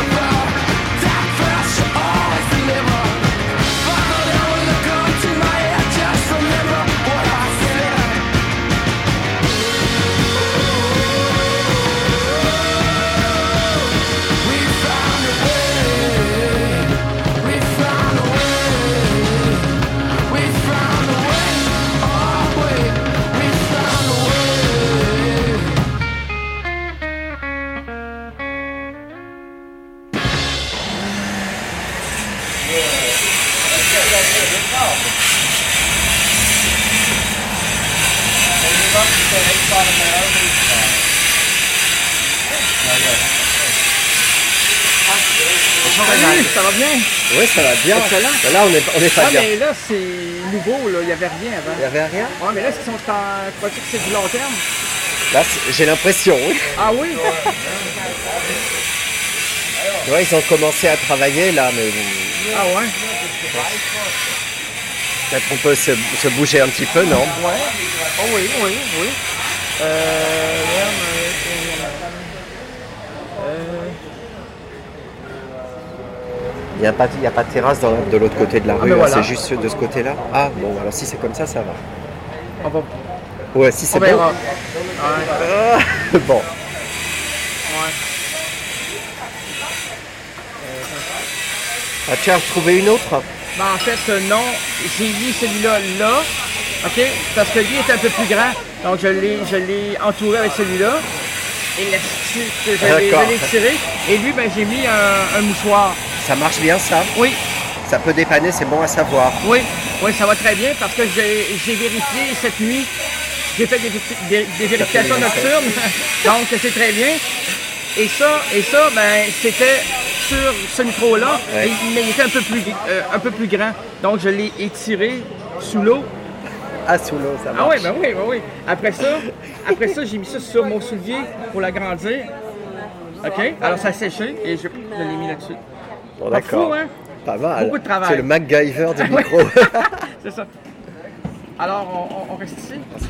My Bonjour, Salut, ça va bien? Oui, ça va bien. Excellent. Ben là, on est, on est pas Ah, bien. mais là, c'est nouveau, là. Il n'y avait rien avant. Il n'y avait rien? Ouais, mais là, est-ce qu'ils sont en... Crois-tu que c'est du long terme? Là, c'est- j'ai l'impression, oui. Ah oui? Tu vois, ils ont commencé à travailler là, mais Ah ouais? peut-être qu'on peut se, se bouger un petit peu, non? Ouais. Oh oui, oui, oui. Euh... Merde, euh, euh, Il n'y a, pas- il y a pas de terrasse dans- de l'autre côté de la rue, ben hein, voilà. c'est juste de ce côté-là. Ah, bon, alors si c'est comme ça, ça va. on va... Ouais, si c'est On bon. verra. Ouais. Ah, bon. Ouais. Ah, tu as retrouvé une autre? Ben, en fait, euh, non. J'ai mis celui-là là. OK? Parce que lui est un peu plus grand. Donc, je l'ai, je l'ai entouré avec celui-là. Élastique, je l'ai, D'accord. je l'ai tiré. Et lui, ben, j'ai mis un, un mouchoir. Ça marche bien, ça? Oui, Ça peut dépanner, c'est bon à savoir. oui, oui, ça va très bien parce que j'ai, j'ai vérifié cette nuit. J'ai fait des, des- des vérifications bien fait. nocturnes. Donc, c'est très bien. Et ça, et ça, ben, c'était sur ce micro-là, Ouais. et- mais il était un peu plus, euh, un peu plus grand. Donc, je l'ai étiré sous l'eau. Ah, sous l'eau, ça marche. Ah oui, ben oui, ben oui. Après ça, après ça, j'ai mis ça sur mon soulier pour l'agrandir. OK? Alors, ça a séché et je, je l'ai mis là-dessus. Bon, Pas d'accord. fou, hein? Pas mal. Beaucoup de travail. C'est le MacGyver du micro. C'est ça. Alors, on, on- on reste ici?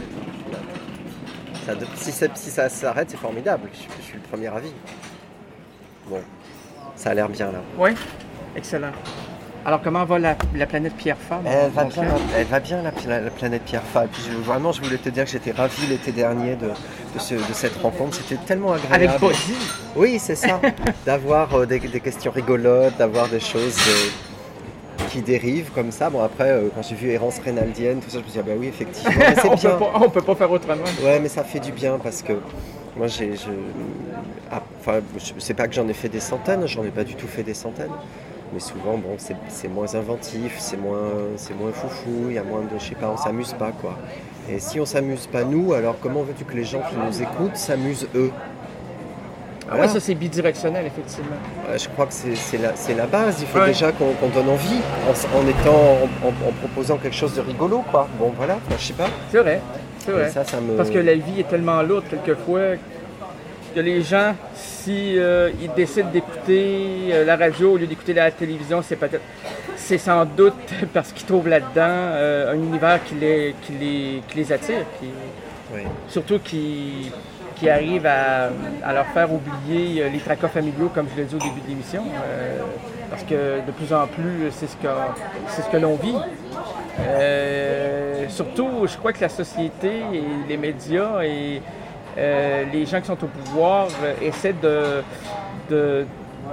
Ça, si, ça, si ça s'arrête, c'est formidable. Je, je suis le premier avis. Bon, ça a l'air bien là. Oui? Excellent. Alors, comment va la, la planète Pierre-Femme? Elle va Donc, bien, elle va bien la, la- la planète Pierre-Fa. Et puis je- vraiment, je voulais te dire que j'étais ravi l'été dernier de, de, ce- de cette rencontre. C'était tellement agréable. Avec Bozzy? Oui, c'est ça. D'avoir euh, des, des questions rigolotes, d'avoir des choses euh, qui dérivent comme ça. Bon, après, euh, quand j'ai vu Errance Reynaldienne, tout ça, je me suis dit, ah ben oui, effectivement. Mais c'est on bien. peut pas, on peut pas faire autrement. Ouais, mais ça fait du bien parce que moi, j'ai. je- ah, Enfin, je sais pas que j'en ai fait des centaines, j'en ai pas du tout fait des centaines. Mais souvent, bon, c'est c'est moins inventif, c'est moins, c'est moins foufou, il y a moins de. Je sais pas, on s'amuse pas, quoi. Et si on s'amuse pas nous, alors comment veux-tu que les gens qui nous écoutent s'amusent eux? Ah Voilà. ouais, ça c'est bidirectionnel, effectivement. Euh, Je crois que c'est c'est la, c'est la base. Il faut Ouais. déjà qu'on qu'on donne envie en, s- en étant, en, en- en proposant quelque chose de rigolo, quoi. Bon, voilà, enfin, je sais pas. C'est vrai, c'est Et vrai. ça, ça me. Parce que la vie est tellement lourde quelquefois que les gens, si euh, ils décident d'écouter euh, la radio au lieu d'écouter la télévision, c'est peut-être, c'est sans doute parce qu'ils trouvent là-dedans euh, un univers qui les, qui les, qui les attire, puis Oui. surtout qui, qui arrive à, à leur faire oublier euh, les tracas familiaux, comme je l'ai dit au début de l'émission, euh, parce que de plus en plus, c'est ce que, c'est ce que l'on vit. Euh, surtout, je crois que la société et les médias et euh, les gens qui sont au pouvoir euh, essaient de, de,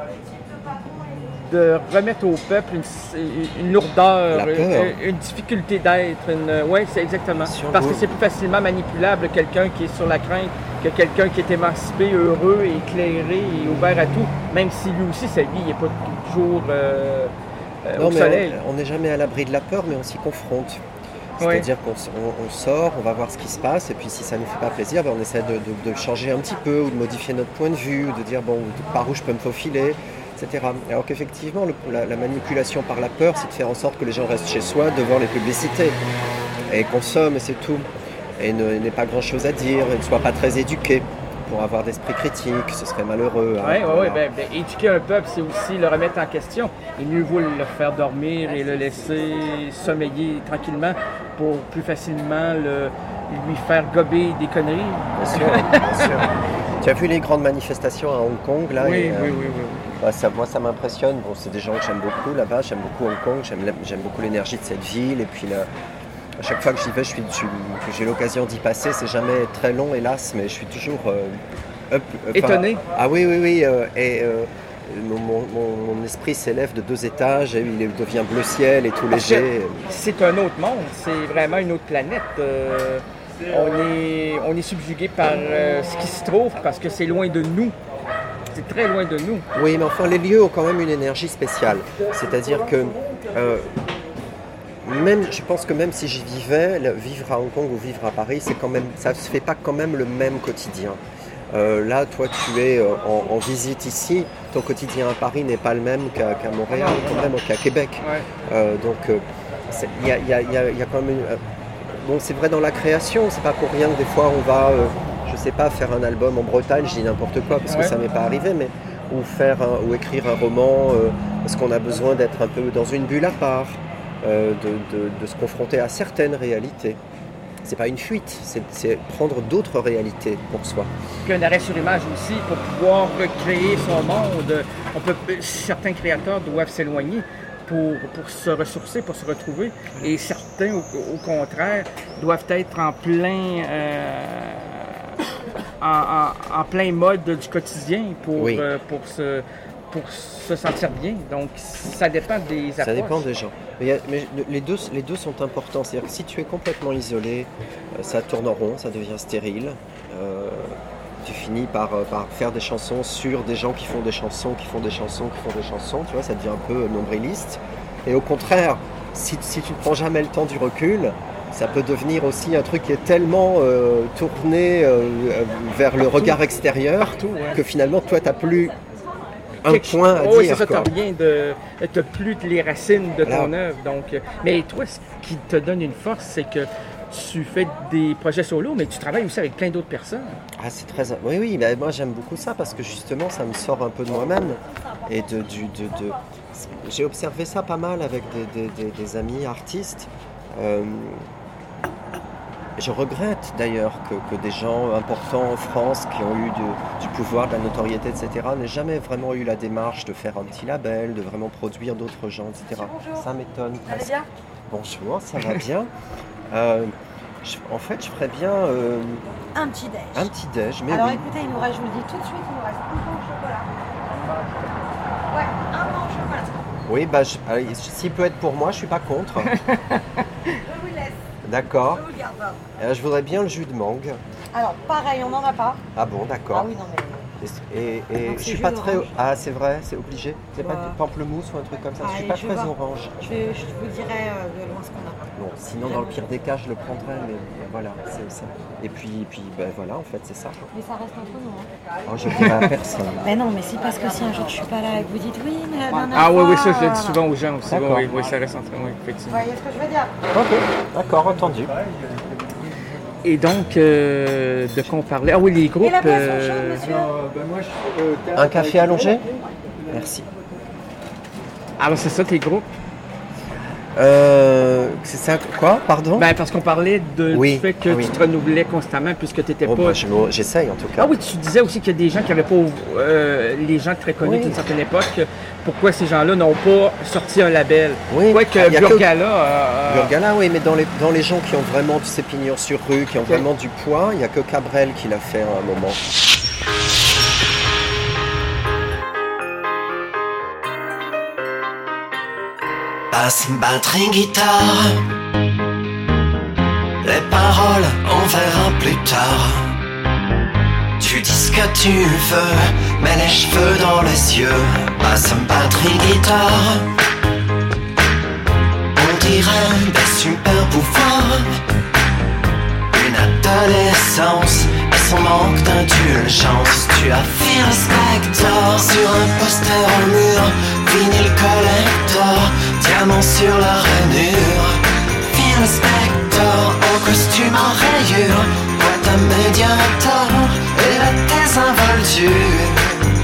de remettre au peuple une, une lourdeur, La peur. une, une difficulté d'être. Oui, c'est exactement. Sur Parce que vous. c'est plus facilement manipulable quelqu'un qui est sur la crainte que quelqu'un qui est émancipé, heureux, éclairé et ouvert à tout, même si lui aussi, sa vie n'est pas toujours euh, euh, Non, au mais soleil. on- on n'est jamais à l'abri de la peur, mais on s'y confronte. Ouais. C'est-à-dire qu'on s- on, on sort, on va voir ce qui se passe, et puis si ça ne nous fait pas plaisir, ben on essaie de, de- de changer un petit peu, ou de modifier notre point de vue, ou de dire bon, par où je peux me faufiler, et cetera. Alors qu'effectivement, le- la, la manipulation par la peur, c'est de faire en sorte que les gens restent chez soi devant les publicités, et consomment, et c'est tout. Et ne- n'aient pas grand-chose à dire, et ne soient pas très éduqués pour avoir d'esprit critique, ce serait malheureux. hein, Oui, oui, voilà. oui. Ben, ben, éduquer un peuple, c'est aussi le remettre en question. Et mieux vaut le faire dormir et le laisser sommeiller tranquillement pour plus facilement le, lui faire gober des conneries. Bien sûr, bien sûr. Tu as vu les grandes manifestations à Hong Kong là Oui, et, euh, oui, oui, oui. bah, ça, moi ça m'impressionne. Bon, c'est des gens que j'aime beaucoup là-bas. J'aime beaucoup Hong Kong. J'aime, la- j'aime beaucoup l'énergie de cette ville. Et puis là, à chaque fois que j'y vais, je suis, je suis- que j'ai l'occasion d'y passer, c'est jamais très long hélas, mais je suis toujours euh, up- enfin, Étonné. Ah oui, oui, oui. euh, et euh, mon, mon- mon- mon esprit s'élève de deux étages et il devient bleu ciel et tout Parce que léger. c'est un autre monde, c'est vraiment une autre planète. Euh, on, est, on est subjugué par euh, ce qui se trouve parce que c'est loin de nous. C'est très loin de nous. Oui, mais enfin, les lieux ont quand même une énergie spéciale. C'est-à-dire que, euh, même, je pense que même si j'y vivais, le, vivre à Hong Kong ou vivre à Paris, c'est quand même, ça ne se fait pas quand même le même quotidien. Euh, là, toi, tu es euh, en, en visite ici. Ton quotidien à Paris n'est pas le même qu'à, qu'à Montréal, Ah non, quand même, qu'à Québec. Ouais. Euh, donc, il y a, y a, y a, y a quand même une, euh, bon, c'est vrai dans la création. C'est pas pour rien que des fois on va, euh, je sais pas, faire un album en Bretagne. Je dis n'importe quoi parce Ouais. que ça m'est pas arrivé, mais ou faire un, ou écrire un roman euh, parce qu'on a besoin d'être un peu dans une bulle à part, euh, de, de, de se confronter à certaines réalités. C'est pas une fuite, c'est, c'est prendre d'autres réalités pour soi. Puis un arrêt sur image aussi pour pouvoir recréer son monde. On peut, certains créateurs doivent s'éloigner pour, pour se ressourcer, pour se retrouver. Et certains, au, au contraire, doivent être en plein, euh, en, en, en plein mode du quotidien pour, Oui. euh, pour se... pour se sentir bien. Donc, ça dépend des approches. Ça dépend des gens. Mais, il y a- mais les, deux, les deux sont importants. C'est-à-dire que si tu es complètement isolé, euh, ça tourne en rond, ça devient stérile. Euh, tu finis par, euh, par faire des chansons sur des gens qui font des chansons, qui font des chansons, qui font des chansons. Tu vois, ça devient un peu nombriliste. Et au contraire, si, si tu ne prends jamais le temps du recul, ça peut devenir aussi un truc qui est tellement euh, tourné euh, vers le regard extérieur Partout, ouais. que finalement, toi, tu n'as plus un Quelque point à chose- oui, dire. c'est ça, quoi. t'as rien de... T'as plus les racines de ton Voilà. œuvre. Donc, euh, mais toi, ce qui te donne une force, c'est que tu fais des projets solo, mais tu travailles aussi avec plein d'autres personnes. Ah, c'est très... Oui, oui, mais moi j'aime beaucoup ça parce que justement ça me sort un peu de moi-même et de, du, de, de... J'ai observé ça pas mal avec des, des, des, des amis artistes. Euh, Je regrette d'ailleurs que, que des gens importants en France qui ont eu de- du pouvoir, de la notoriété, et cetera, n'aient jamais vraiment eu la démarche de faire un petit label, de vraiment produire d'autres gens, et cetera. Bonjour. Ça m'étonne. Vous allez presque. bien? Bonjour, ça va bien. Euh, je- en fait, je ferais bien euh, Un petit déj. un petit déj, mais Alors oui. écoutez, il nous reste, je vous le dis tout de suite, il nous reste un pain au chocolat. Ouais, un pain au chocolat. Oui, bah, je- allez, s'il peut être pour moi, je suis pas contre. Je vous laisse, D'accord. je vous le garde. pardon. Euh, je voudrais bien le jus de mangue. Alors pareil, on n'en a pas. Ah bon, d'accord. Ah oui, non mais... Et, et Donc, je c'est suis jus pas très. d'orange. Ah, c'est vrai, c'est obligé. C'est pas Bah. du pamplemousse ou un truc comme ça. Ah, je suis et pas je très vais voir. orange. Je, vais, je vous dirai euh, de loin ce qu'on a. Bon, sinon, dans le pire des cas, je le prendrais, mais voilà, c'est ça. Et puis, puis ben, voilà, en fait, c'est ça. Mais ça reste entre nous. Hein. Oh, je le dirai à personne. Mais non, mais c'est parce que si un jour je suis pas là et que vous dites oui, mais la dernière Ah oui, fois, oui, ça, je le dis euh, souvent aux gens aussi. D'accord. Oui, oui, ça reste entre moi, Vous effectivement. voyez ce que je veux dire? Ok, d'accord, entendu. Et donc, euh, de quoi on parlait? Ah oui, les groupes. Et la boisson euh, chaude, monsieur? Un café allongé? Merci. Alors, c'est ça, tes groupes? Euh, c'est ça, quoi, pardon? Ben, parce qu'on parlait de, Oui, du fait que oui. tu te renouvelais constamment puisque tu n'étais Oh, pas... bah, je me- j'essaye en tout cas. Ah oui, tu disais aussi qu'il y a des gens qui n'avaient pas... euh, les gens très connus Oui. d'une certaine époque, pourquoi ces gens-là n'ont pas sorti un label? Oui, Pourquoi que il y a que- Burgala... euh, Burgala, oui, mais dans les, dans les gens qui ont vraiment de ces pignons sur rue, qui ont vraiment du poids, il n'y a que Cabrel qui l'a fait à un moment. Passe une batterie guitare. Les paroles, on verra plus tard. Tu dis ce que tu veux, mets les cheveux dans les yeux. Passe une batterie guitare. On dirait des super pouvoirs. Une adolescence et son manque d'indulgence. Tu as Phil Spector sur un poster au mur. Vinyl collector, diamant sur la rainure. Phil Spector en costume en rayure. Boîte à médiator et la désinvolture.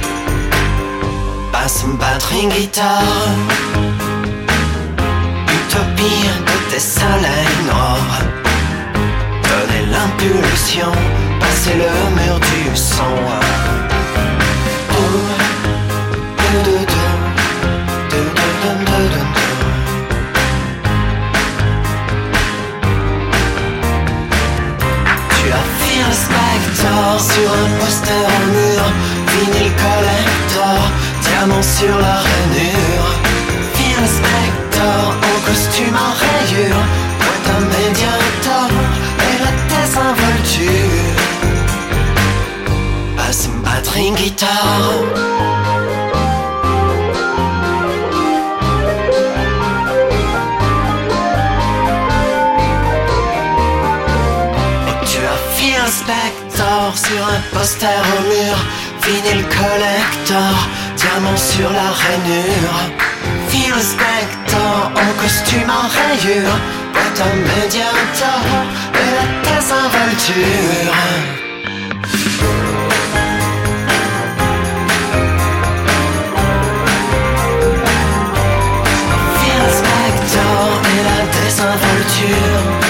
Passe une batterie guitare. Utopie de tes soleils noirs. Donner l'impulsion, passer le mur du son. Oh, do, do, do, do, do, do, do, do, do. Tu as Phil Spector sur un poster au mur. Vinyl collector, diamant sur la rainure. Phil Spector en costume en rayure. Boîte à médiator et la désinvolture. Passe une batterie guitare. Spector sur un poster au mur, vinyle collector, diamant sur la rainure. Phil Spector en costume en rayure, boîte à médiator et la désinvolture. Phil Spector et la désinvolture.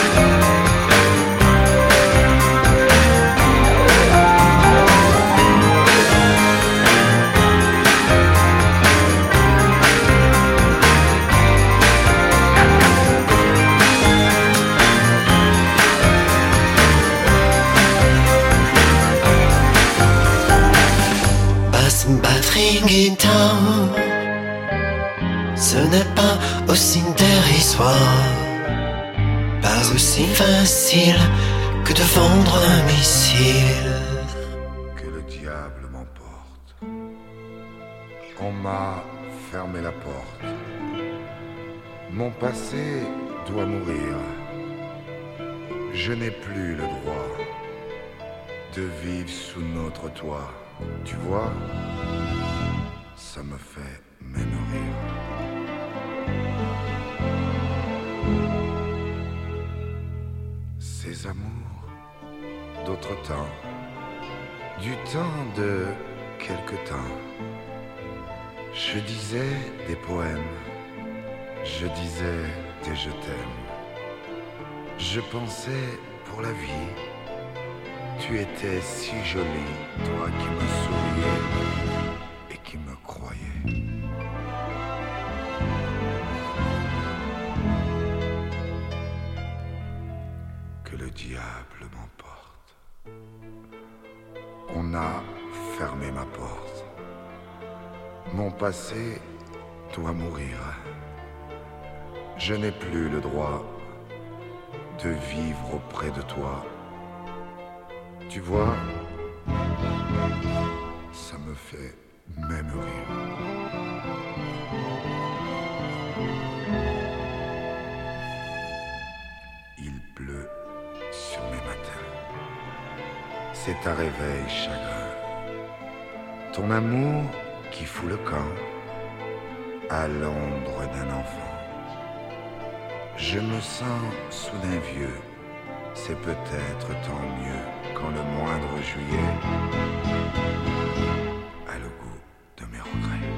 Batterie, guitare, ce n'est pas aussi dérisoire, pas aussi facile que de vendre un missile. Que le diable m'emporte. On m'a fermé la porte. Mon passé doit mourir. Je n'ai plus le droit de vivre sous notre toit. Tu vois, ça me fait même rire. Ces amours d'autre temps, du temps de quelque temps, je disais des poèmes, je disais des je t'aime. Je pensais pour la vie. Tu étais si jolie, toi qui me souriais et qui me croyais. Que le diable m'emporte. On a fermé ma porte. Mon passé doit mourir. Je n'ai plus le droit de vivre auprès de toi. Tu vois, ça me fait même rire. Il pleut sur mes matins. C'est un réveil chagrin. Ton amour qui fout le camp à l'ombre d'un enfant. Je me sens soudain vieux. C'est peut-être tant mieux quand le moindre juillet a le goût de mes regrets.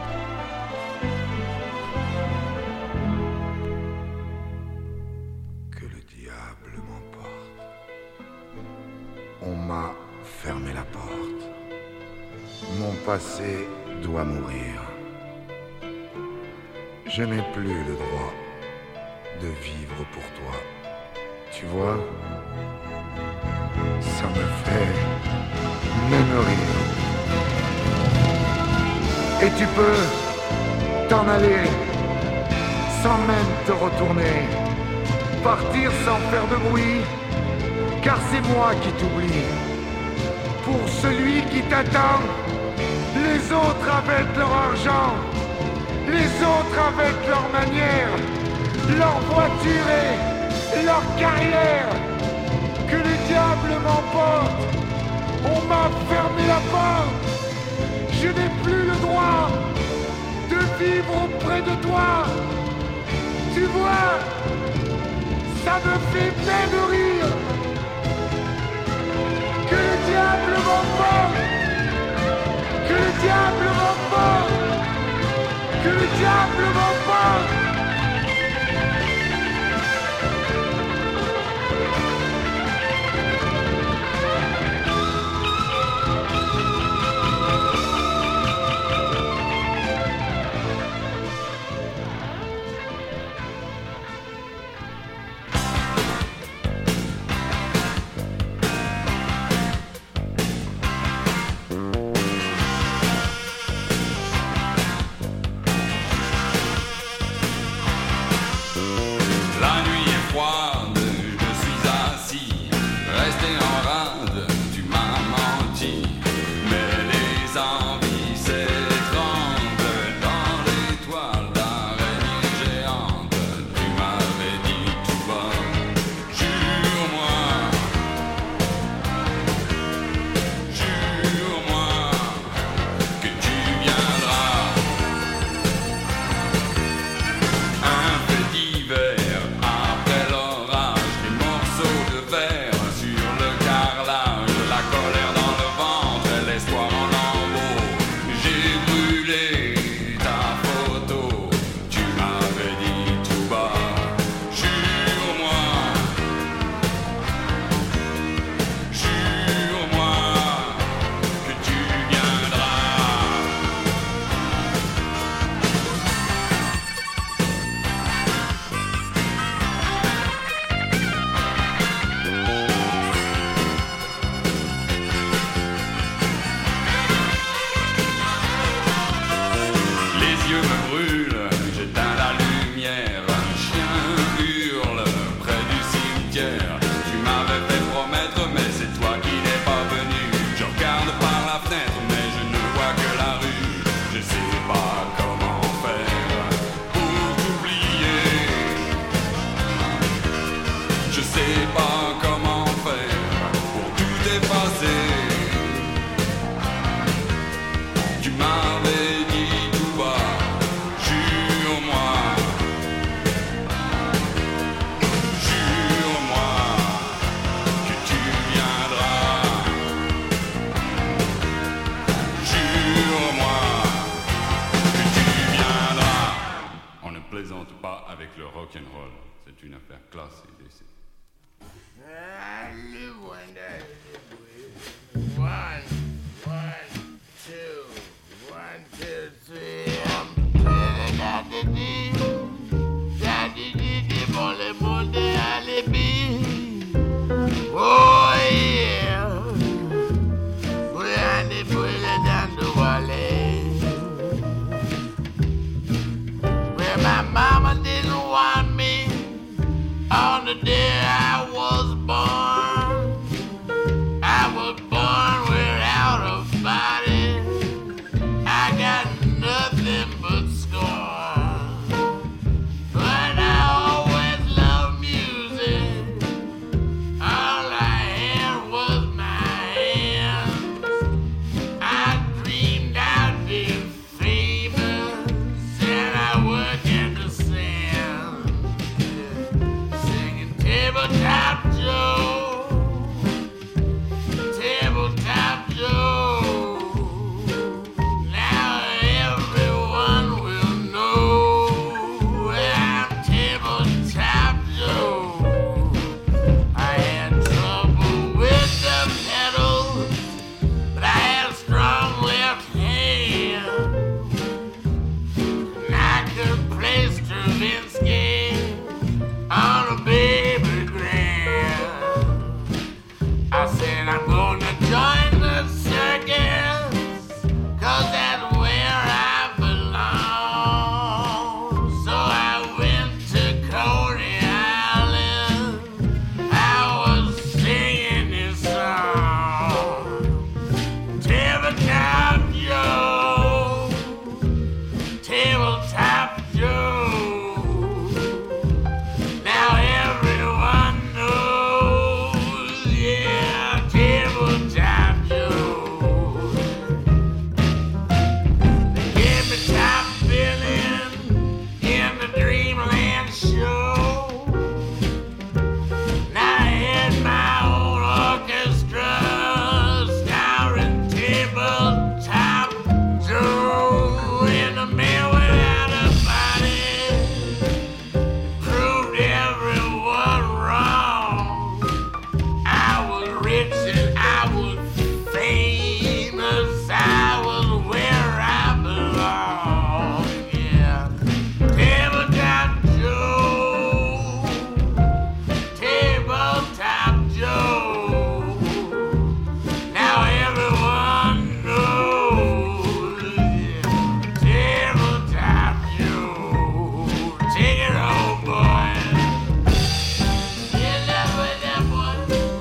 Que le diable m'emporte. On m'a fermé la porte. Mon passé doit mourir. Je n'ai plus le droit de vivre pour toi. Tu vois, ça me fait même rire. Et tu peux t'en aller sans même te retourner, partir sans faire de bruit, car c'est moi qui t'oublie. Pour celui qui t'attend, les autres avec leur argent, les autres avec leur manière, leur voiture et leur carrière. Que le diable m'emporte. On m'a fermé la porte. Je n'ai plus le droit de vivre auprès de toi. Tu vois, ça me fait même rire. Que le diable m'emporte. Que le diable m'emporte. Que le diable m'emporte. sais pas comment faire pour tout effacer. Tu m'avais dit tout bas, jure-moi, jure-moi que tu viendras. Jure-moi que tu viendras. On ne plaisante pas avec le rock'n'roll, c'est une affaire classe et décès. One, one, two, one, two, three. I'm feeling that the deep, that the deep, on the Monday alibi. Oh yeah, put it on the put it down the valley. Where my mama didn't want me on the day I was born. I was born without a body. I got nothing but scorn. But I always loved music. All I had was my hands. I dreamed I'd be famous, and I worked in the sand, singing Tabletop Joe. Tabletop Joe. Now everyone will know I'm Tabletop Joe. I had trouble with the pedals, but I had a strong left hand, and I could play Stravinsky on a baby grand. I said I'm gonna join the circus, 'cause that's where I belong. So I went to Coney Island. I was singing this song. Tabletop Joe, Tabletop Joe. Now everyone knows, yeah, Tabletop Joe. They gave me top billing in the Dreamland show. Now I had my own orchestra starring Tabletop Joe. In the man without a body proved everyone wrong. I was rich and I was famous. I was where I belong. Yeah, Tabletop Joe, Tabletop Joe. Now everyone knows. Yeah, Tabletop Joe. Take it home, boys. Yeah, that way, that boy.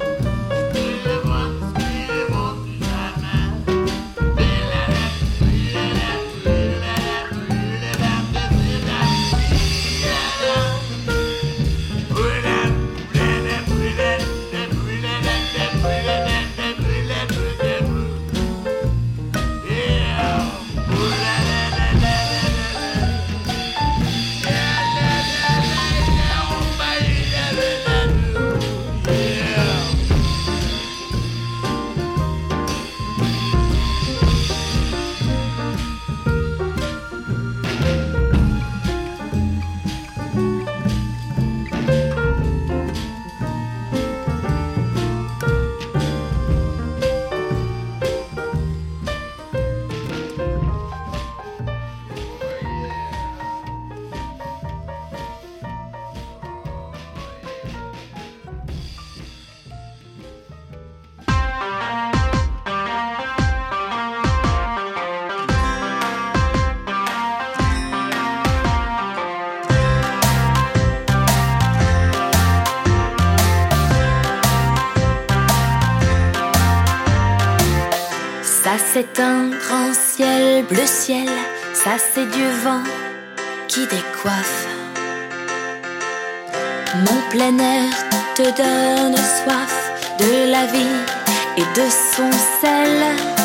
Ça c'est un grand ciel, bleu ciel, ça c'est du vent qui décoiffe. Mon plein air te donne soif de la vie et de son sel.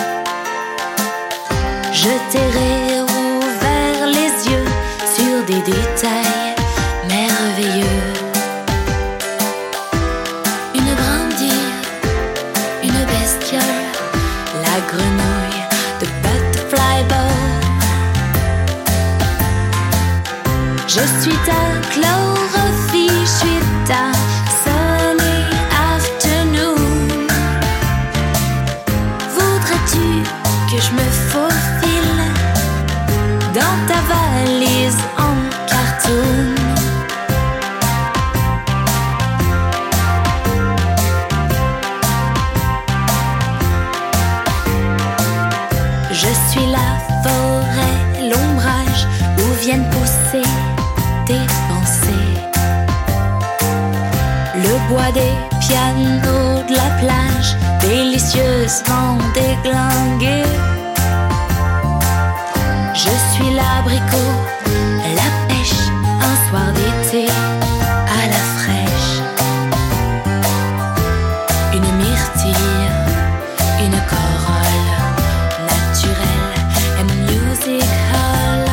Je t'ai rouvert les yeux sur des détails merveilleux. Une brindille, une bestiole, la grenouille de Butterfly Bow. Je suis ta chlorophylle, je suis ta sunny afternoon. Voudrais-tu que je me faufile dans ta valise en cartoon? Je suis la forêt, l'ombrage où viennent pousser tes pensées. Le bois des pianos de la plage, délicieusement déglingué. Je suis l'abricot, la pêche, un soir d'été à la fraîche. Une myrtille, une corolle naturelle, and music hall.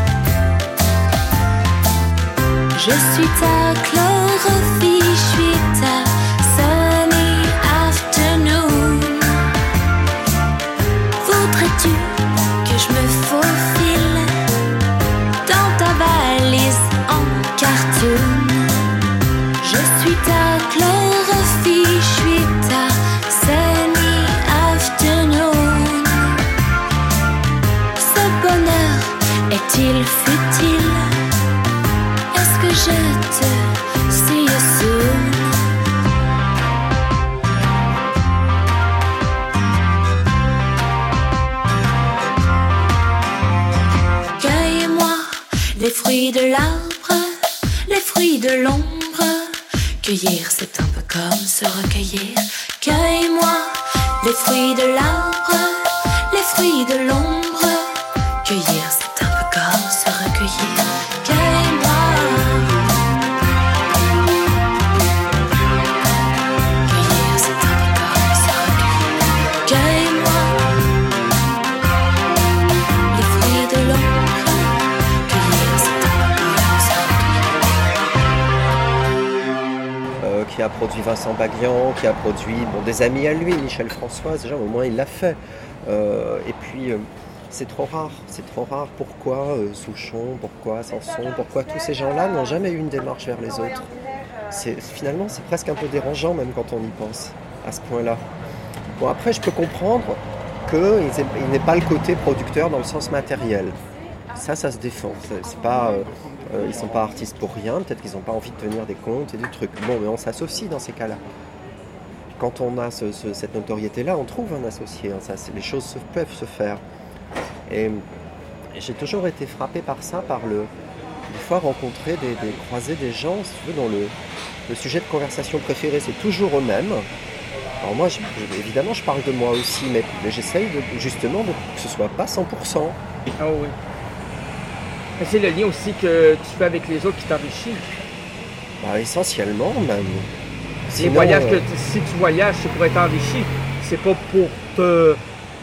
Je suis ta chlorophylle, je suis ta sunny afternoon. Voudrais-tu que je me faufile dans ta valise en cartoon? Je suis ta chlorophylle, je suis ta sunny afternoon. Ce bonheur est-il futile? Est-ce que je te see you soon? Cueille-moi les fruits de l'arbre, les fruits de l'ombre. Cueillir, c'est un peu comme se recueillir. Cueille-moi les fruits de l'arbre, les fruits de l'ombre. Cueillir, c'est un peu comme se recueillir. Cueille-moi. Cueillir, c'est un peu comme se recueillir. Cueille-moi les fruits de l'ombre. Cueillir, c'est un peu comme se recueillir. Euh, qui a produit Vincent Baguian, qui a produit bon, des amis à lui, Michel Françoise, déjà au moins il l'a fait. Euh, et puis euh, c'est trop rare, c'est trop rare. Pourquoi euh, Souchon, pourquoi Sanson, pourquoi tous ces gens-là n'ont jamais eu une démarche vers les autres? C'est, finalement, c'est presque un peu dérangeant même quand on y pense, à ce point-là. Bon, après, je peux comprendre qu'il n'ait pas le côté producteur dans le sens matériel. Ça, ça se défend. C'est, c'est pas, euh, euh, ils ne sont pas artistes pour rien, peut-être qu'ils n'ont pas envie de tenir des comptes et des trucs. Bon, mais on s'associe dans ces cas-là. Quand on a ce, ce, cette notoriété-là, on trouve un associé. Hein, ça, les choses se, peuvent se faire. Et, et j'ai toujours été frappé par ça, par le, une fois rencontrer des, des croiser des gens, si tu veux, dont le, le sujet de conversation préféré, c'est toujours eux-mêmes. Alors moi, je, je, évidemment, je parle de moi aussi, mais, mais j'essaye de, justement de, que ce ne soit pas cent pour cent. Ah oui. Mais c'est le lien aussi que tu fais avec les autres qui t'enrichit. Bah, essentiellement, même. Les voyages que, si tu voyages, c'est pour être enrichi. C'est pas pour te...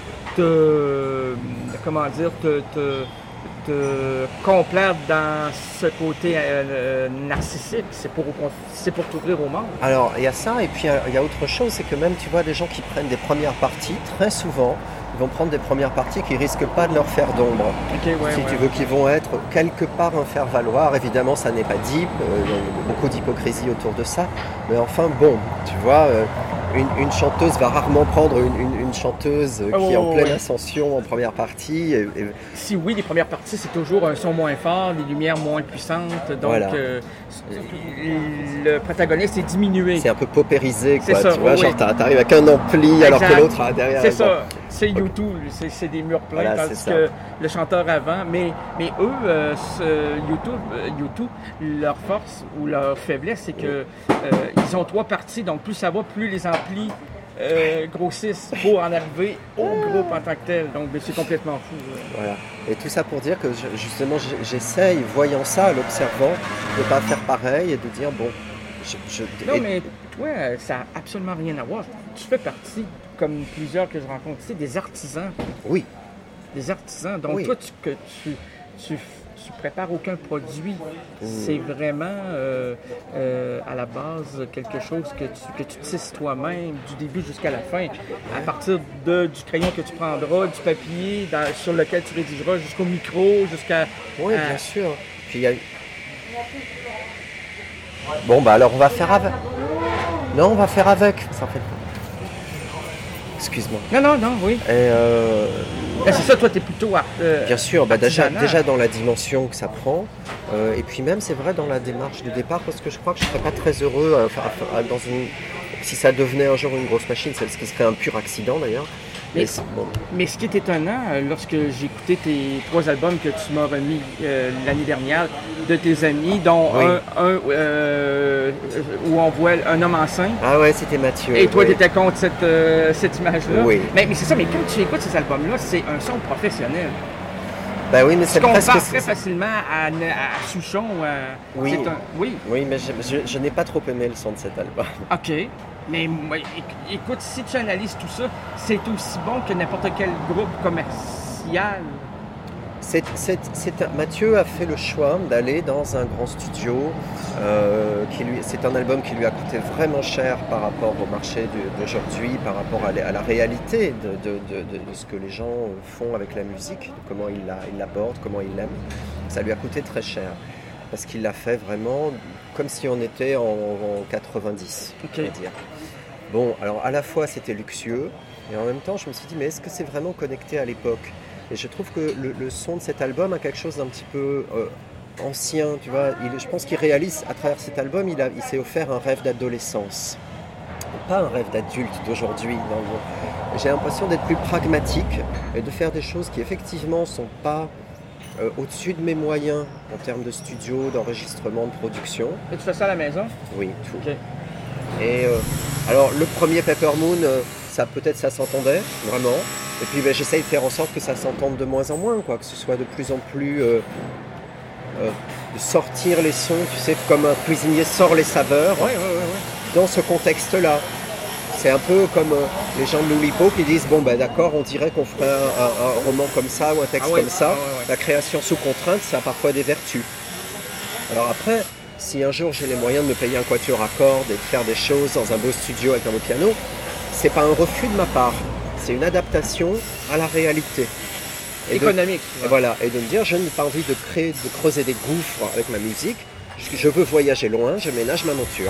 te comment dire, te, te, te complaire dans ce côté euh, narcissique, c'est pour, c'est pour t'ouvrir au monde. Alors, il y a ça, et puis il y a autre chose, c'est que même, tu vois, des gens qui prennent des premières parties, très souvent, ils vont prendre des premières parties qui ne risquent pas de leur faire d'ombre. Okay, ouais, si ouais. tu veux, qui vont être quelque part un faire-valoir. Évidemment, ça n'est pas dit, euh, il y a beaucoup d'hypocrisie autour de ça, mais enfin, bon, tu vois... Euh, Une, une chanteuse va rarement prendre une, une, une chanteuse qui oh, est en pleine ouais. ascension en première partie. Et, et... Si oui, les premières parties, c'est toujours un son moins fort, les lumières moins puissantes. Donc, voilà. euh, le protagoniste est diminué. C'est un peu paupérisé, quoi. Ça, tu vois, oui. genre, t'arrives avec un ampli exact. Alors que l'autre a derrière. C'est ça. C'est U deux, c'est, c'est des murs pleins, voilà, tandis que le chanteur avant. Mais, mais eux, euh, ce U deux, U deux, leur force ou leur faiblesse, c'est que oui. euh, ils ont trois parties. Donc, plus ça va, plus les amplis euh, grossissent pour en arriver au groupe en tant que tel. Donc, c'est complètement fou. Là. Voilà. Et tout ça pour dire que justement, j'essaye, voyant ça, l'observant, de ne pas faire pareil et de dire, bon, je, je- Non, et- mais toi, euh, ça n'a absolument rien à voir. Tu fais partie, comme plusieurs que je rencontre ici, des artisans. Oui. Des artisans. Donc, Oui. toi, tu, que tu, tu, tu prépares aucun produit. C'est vraiment, euh, euh, à la base, quelque chose que tu, que tu tisses toi-même, du début jusqu'à la fin. À partir de, du crayon que tu prendras, du papier dans- sur lequel tu rédigeras, jusqu'au micro, jusqu'à... Oui, à- bien sûr. Puis il y a... Bon, bah alors on va faire avec. Non, on va faire avec. Ça fait... Excuse-moi. Non, non, non, oui. Et euh, Ben, c'est ça, toi, t'es plutôt... art- euh, bien sûr, bah déjà, artisanal. déjà dans la dimension que ça prend, euh, et puis même c'est vrai dans la démarche de départ, parce que je crois que je ne serais pas très heureux euh, enfin, enfin, dans une... si ça devenait un jour une grosse machine, c'est ce qui serait un pur accident d'ailleurs. Mais, Mais c'est- bon. mais ce qui est étonnant, euh, lorsque j'ai écouté tes trois albums que tu m'as remis euh, l'année dernière de tes amis, dont Oui. un, un, euh, où on voit un homme enceint, Ah ouais, c'était Mathieu. et toi, oui. tu étais contre cette, euh, cette image-là. Oui. Mais, mais c'est ça, mais quand tu écoutes ces albums-là, c'est un son professionnel. Bah oui, mais Tu c'est compares presque... très facilement à, à Souchon. À, Oui. c'est un- oui, Oui, mais je, je- je n'ai pas trop aimé le son de cet album. OK. Mais moi, éc- écoute, si tu analyses tout ça, c'est aussi bon que n'importe quel groupe commercial. C'est, c'est, c'est un- Mathieu a fait le choix d'aller dans un grand studio. euh, qui lui, c'est un album qui lui a coûté vraiment cher par rapport au marché de- d'aujourd'hui, par rapport à, la- à la réalité de, de- de- de- de ce que les gens font avec la musique, de comment ils la- ils l'abordent, comment ils l'aiment. Ça lui a coûté très cher parce qu'il l'a fait vraiment comme si on était en, en quatre-vingt-dix, Ok. on va dire. Bon, alors à la fois c'était luxueux, et en même temps je me suis dit, mais est-ce que c'est vraiment connecté à l'époque ? Et je trouve que le, le son de cet album a quelque chose d'un petit peu euh, ancien, tu vois. Il, je pense qu'il réalise, à travers cet album, il, a, il s'est offert un rêve d'adolescence. Pas un rêve d'adulte d'aujourd'hui. non, non. J'ai l'impression d'être plus pragmatique et de faire des choses qui effectivement ne sont pas euh, au-dessus de mes moyens en termes de studio, d'enregistrement, de production. Et tu fais ça à la maison? Oui, tout. OK. Et euh, alors le premier Pepper Moon, euh, ça peut-être ça s'entendait vraiment. Et puis ben, j'essaye de faire en sorte que ça s'entende de moins en moins, quoi, que ce soit de plus en plus euh, euh, de sortir les sons, tu sais, comme un cuisinier sort les saveurs. Oui, oui, oui. Ouais. Dans ce contexte-là. C'est un peu comme euh, les gens de l'Oulipo qui disent bon ben d'accord, on dirait qu'on ferait un, un- un roman comme ça ou un texte Ah ouais, comme ça. ah ouais, ouais. La création sous contrainte, ça a parfois des vertus. Alors après, si un jour j'ai les moyens de me payer un quatuor à cordes et de faire des choses dans un beau studio avec un beau piano, c'est pas un refus de ma part, c'est une adaptation à la réalité. Et de- Économique. tu et vois. voilà, et de me dire, je n'ai pas envie de créer, de creuser des gouffres avec ma musique. Je, je veux voyager loin, je ménage ma monture.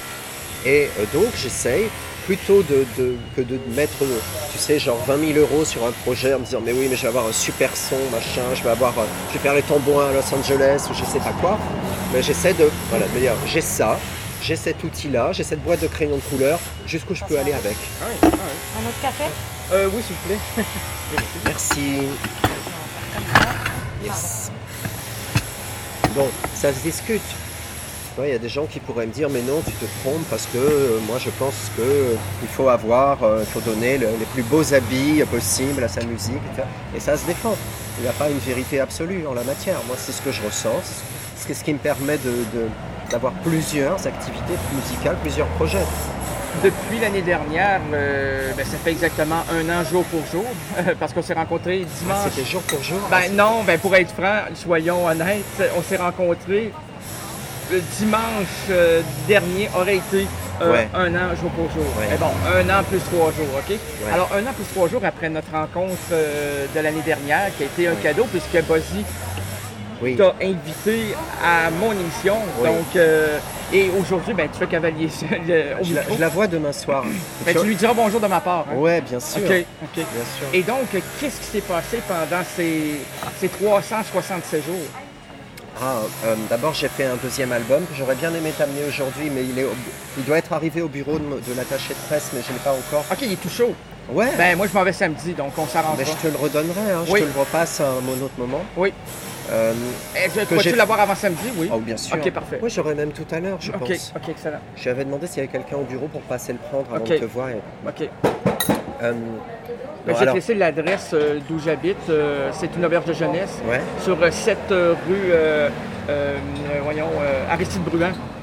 Et euh, donc, j'essaye plutôt de, de- que de mettre, euh, tu sais, genre vingt mille euros sur un projet en me disant, mais oui, mais je vais avoir un super son, machin, je vais avoir, euh, je vais faire les tambours à Los Angeles ou je sais pas quoi. Mais j'essaie de, voilà, de me dire, j'ai ça, j'ai cet outil-là, j'ai cette boîte de crayons de couleur, jusqu'où je peux aller avec. Ah oui, ah oui. Un autre café? Euh, oui, s'il vous plaît. Merci. Yes. Bon, ça se discute. Tu vois, il y a des gens qui pourraient me dire mais non, tu te trompes parce que euh, moi je pense que euh, il faut avoir, euh, il faut donner le- les plus beaux habits possibles à sa musique, et cetera. Et ça se défend. Il n'y a pas une vérité absolue en la matière. Moi, c'est ce que je ressens. C'est ce qui me permet de, de- d'avoir plusieurs activités musicales, plusieurs projets. Depuis l'année dernière, euh, ben, ça fait exactement un an jour pour jour, parce qu'on s'est rencontrés dimanche. Ah, c'était jour pour jour. Ben non, ben pour être franc, soyons honnêtes, on s'est rencontrés le dimanche euh, dernier aurait été euh, Ouais. un an jour pour jour. Ouais. Mais bon, un an plus trois jours, OK? Alors, un an plus trois jours après notre rencontre euh, de l'année dernière, qui a été un Ouais. cadeau, puisque Buzzy Oui. t'a invité à mon émission. Oui. Donc, euh, et aujourd'hui, ben, tu fais cavalier seul euh, au Je la, micro. je la vois demain soir. Ben, tu lui diras bonjour de ma part. Hein? Ouais, bien sûr. OK, OK. Bien sûr. Et donc, qu'est-ce qui s'est passé pendant ces, ces trois cent soixante-sept jours? Ah, euh, d'abord j'ai fait un deuxième album que j'aurais bien aimé t'amener aujourd'hui, mais il, est au- il doit être arrivé au bureau de, de l'attaché de presse, mais je ne l'ai pas encore. OK, il est tout chaud. Ouais, Ben, moi, je m'en vais samedi, donc on s'arrangera. mais je te le redonnerai, hein, Oui. je te le repasse à un autre moment. Oui. Euh, Eh, que Peux-tu j'ai- l'avoir avant samedi? Oui. oh, bien sûr. OK, parfait. Oui, j'aurais même tout à l'heure, je OK, pense. OK, excellent. Je lui avais demandé s'il y avait quelqu'un au bureau pour passer le prendre avant Ok. de te voir. et- OK. Euh, Ben, bon, je vais te alors- laisser l'adresse euh, d'où j'habite. Euh, c'est une auberge de jeunesse Ouais. sur euh, cette euh, rue, euh, euh, euh, voyons, euh, Aristide Bruant.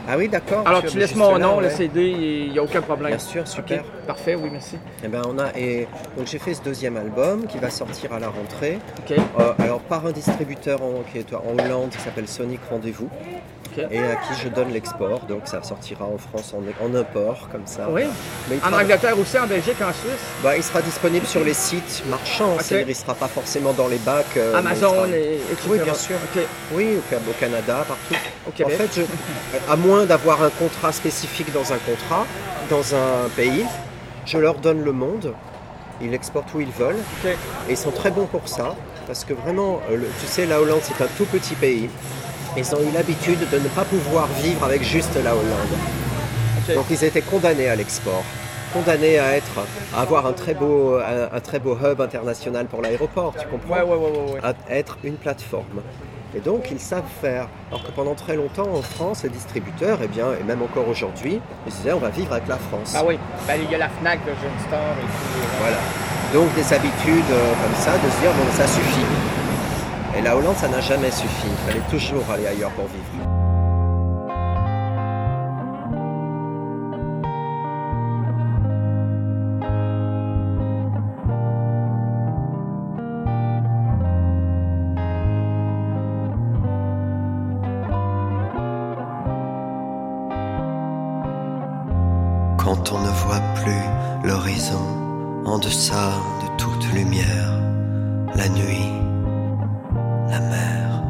Ah oui, d'accord. Alors, sûr, tu mais laisses juste mon là, nom, ouais. le C D, il n'y a aucun problème. Bien sûr, super. Ok, parfait, oui, merci. Eh ben, on a, et donc j'ai fait ce deuxième album qui va sortir à la rentrée. Ok. Euh, alors par un distributeur en, qui est en Hollande qui s'appelle Sonic Rendez-vous. Ok. Et à qui je donne l'export. Donc ça sortira en France en, en import, comme ça. Oui. Mais il En sera- Angleterre aussi, en Belgique, en Suisse. bah, il sera disponible sur les sites marchands. Ok. C'est-à-dire, il ne sera pas forcément dans les bacs. euh, Amazon mais il sera- et, et cetera. Oui, bien sûr. Ok. Oui, au, Ca- au Canada, partout. Au En Québec. fait, je- à moins d'avoir un contrat spécifique dans un contrat, dans un pays, je leur donne le monde. Ils exportent où ils veulent. Ok. Et ils sont très bons pour ça. Parce que vraiment, euh, le- tu sais, la Hollande, c'est un tout petit pays. Ils ont eu l'habitude de ne pas pouvoir vivre avec juste la Hollande. Ok. Donc ils étaient condamnés à l'export. Condamnés à, être, à avoir un très, beau, un, un très beau hub international pour l'aéroport, tu comprends? Ouais, ouais, ouais, ouais, ouais. À être une plateforme. Et donc, ils savent faire. Alors que pendant très longtemps, en France, les distributeurs, eh bien, et même encore aujourd'hui, ils se disaient, on va vivre avec la France. Ah oui, ben, il y a la Fnac, le Jeune Star et tout. euh, Voilà. Donc, des habitudes euh, comme ça, de se dire, bon, ça suffit. Et la Hollande, ça n'a jamais suffi. Il fallait toujours aller ailleurs pour vivre. Quand on ne voit plus l'horizon en deçà de toute lumière, la nuit, la mer,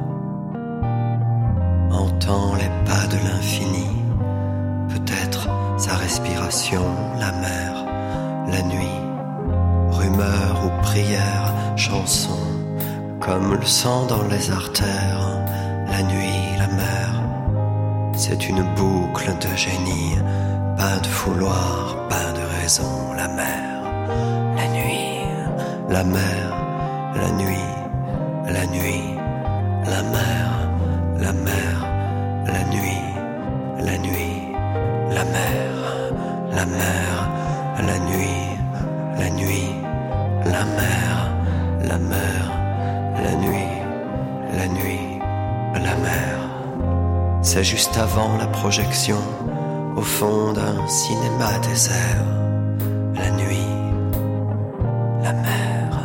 entend les pas de l'infini, peut-être sa respiration, la mer, la nuit, rumeur ou prière, chanson, comme le sang dans les artères, la nuit, la mer, c'est une boucle de génie. Pas de fouloir, pas de raison, la mer, la nuit, la mer, la nuit, la nuit, la mer, la mer, la nuit, la nuit, la mer, la mer, la nuit, la nuit, la mer, la mer, la nuit, la nuit, la mer. C'est juste avant la projection. Au fond d'un cinéma désert, la nuit, la mer.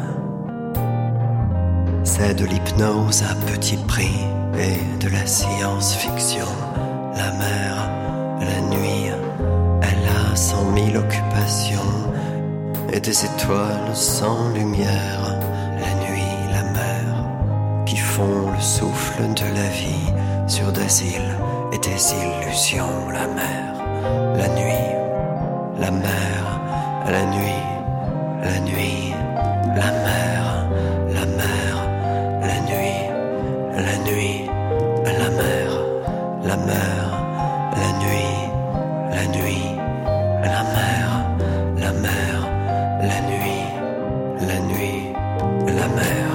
C'est de l'hypnose à petit prix et de la science-fiction. La mer, la nuit, elle a cent mille occupations et des étoiles sans lumière. La nuit, la mer, qui font le souffle de la vie sur des îles et des illusions. La mer. La nuit, la mer, la nuit, la nuit, la mer, la mer, la nuit, la nuit, la mer, la mer, la nuit, la nuit, la mer, la mer, la nuit, la nuit, la mer.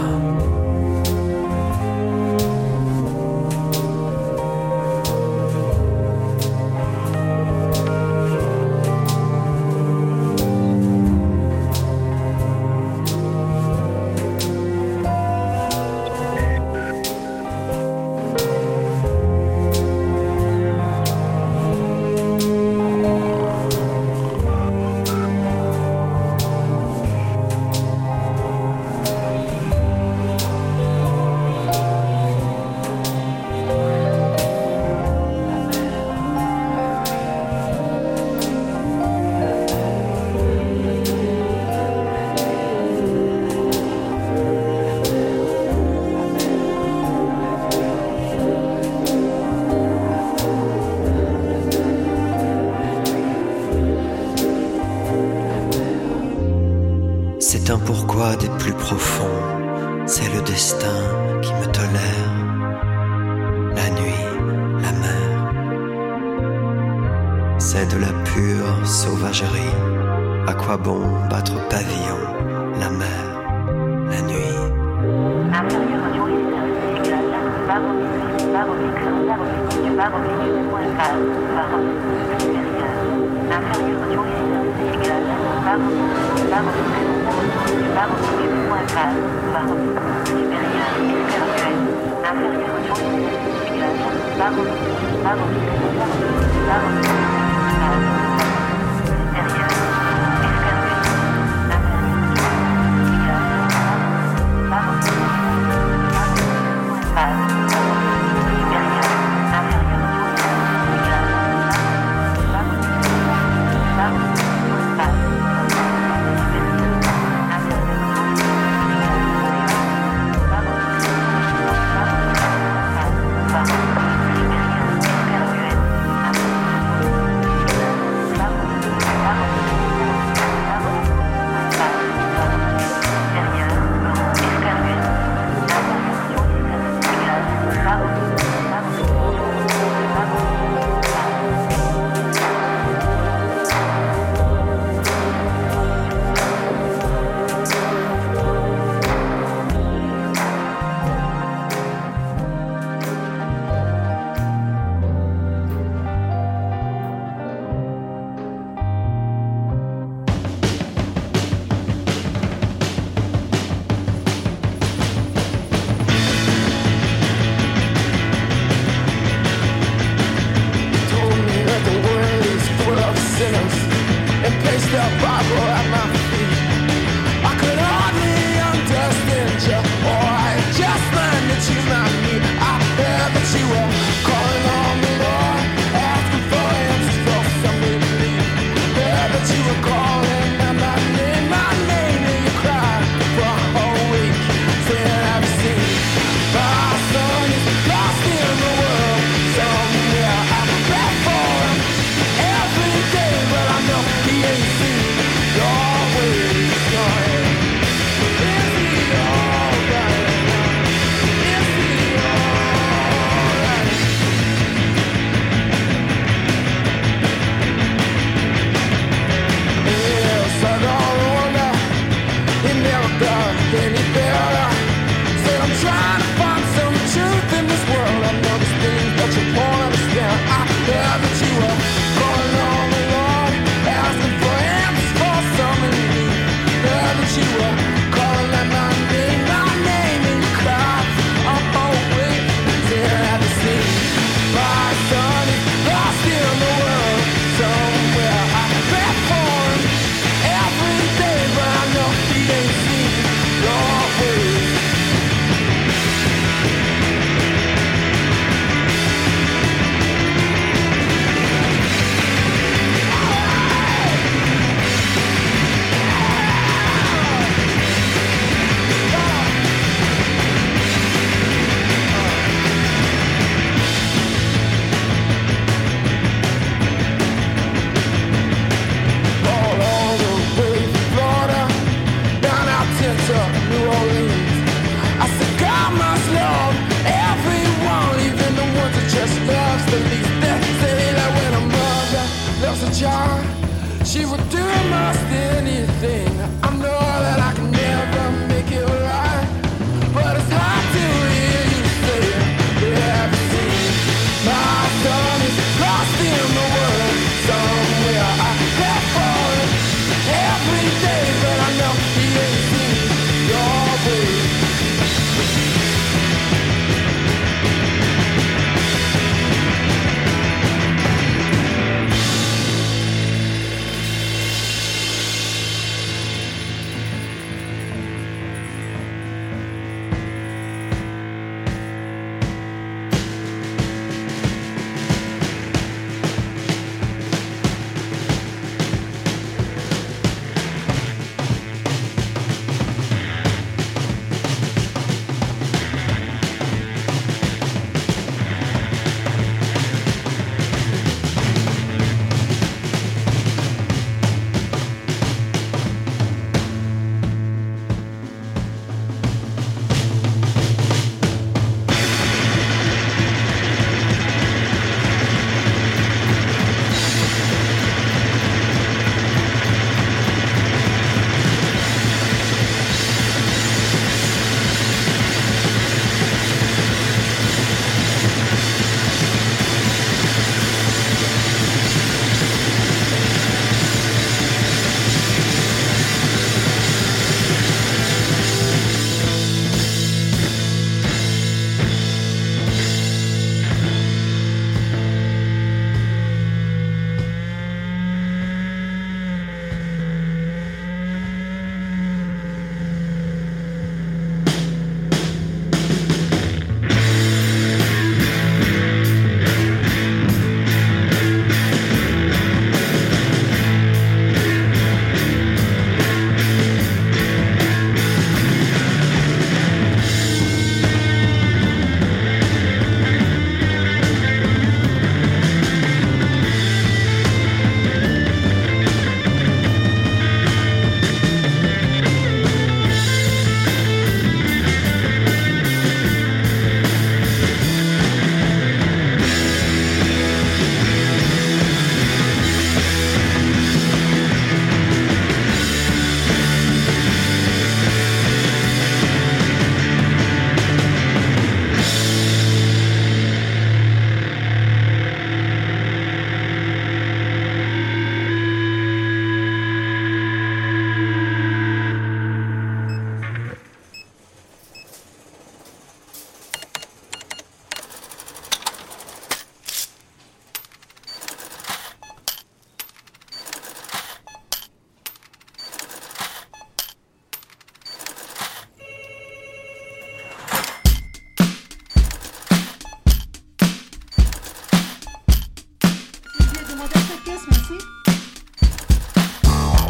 C'est un pourquoi des plus profonds, c'est le destin qui me tolère. La nuit, la mer, c'est de la pure sauvagerie. À quoi bon battre pavillon, la mer, la nuit. Inférieur à journée service égal, barre oblique, barre oblique, barre oblique, barre oblique, point quatre, barre oblique, supérieur. Inférieur à journée service égal, barre oblique, barre oblique, barre oblique, point quatre, barre oblique, supérieur, escalier. Inférieur à journée service égal,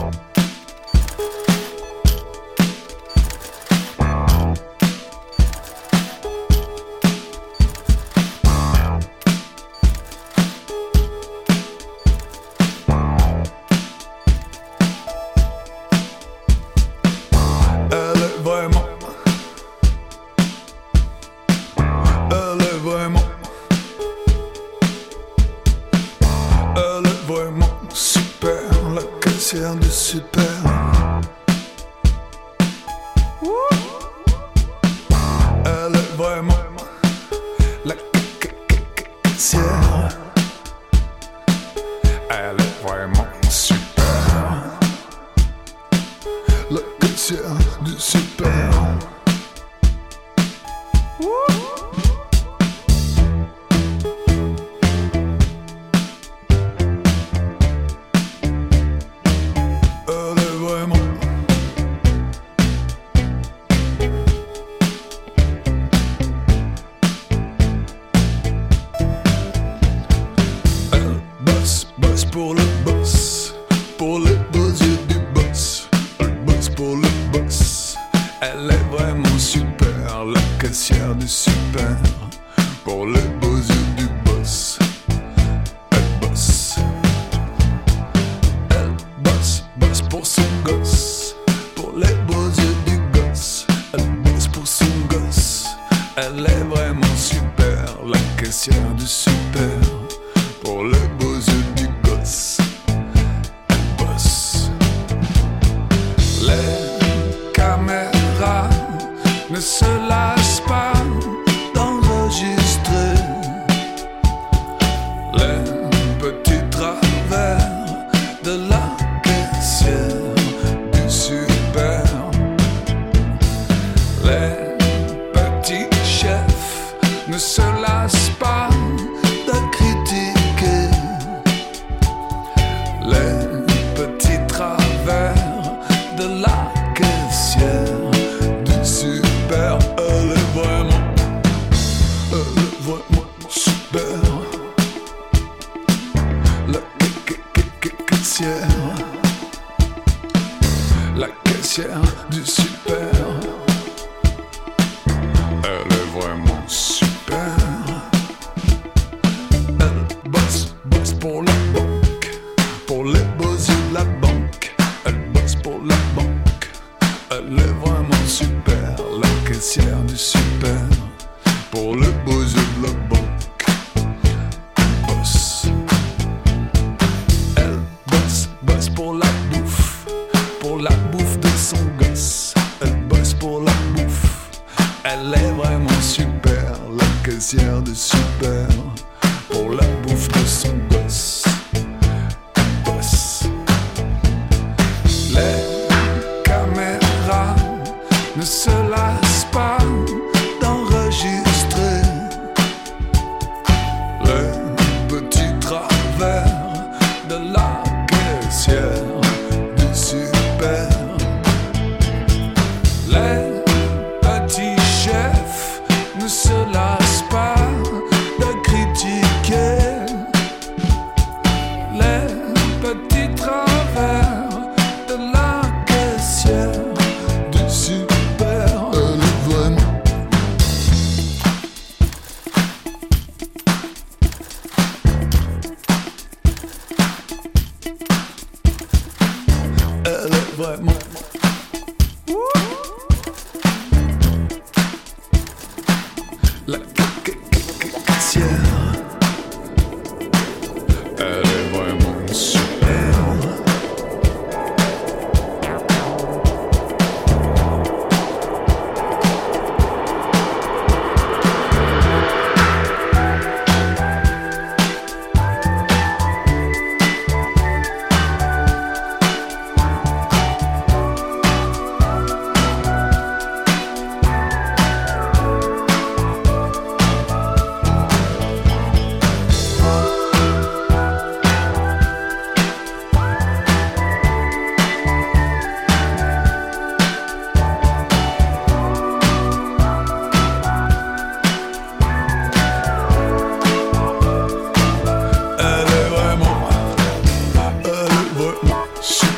Super.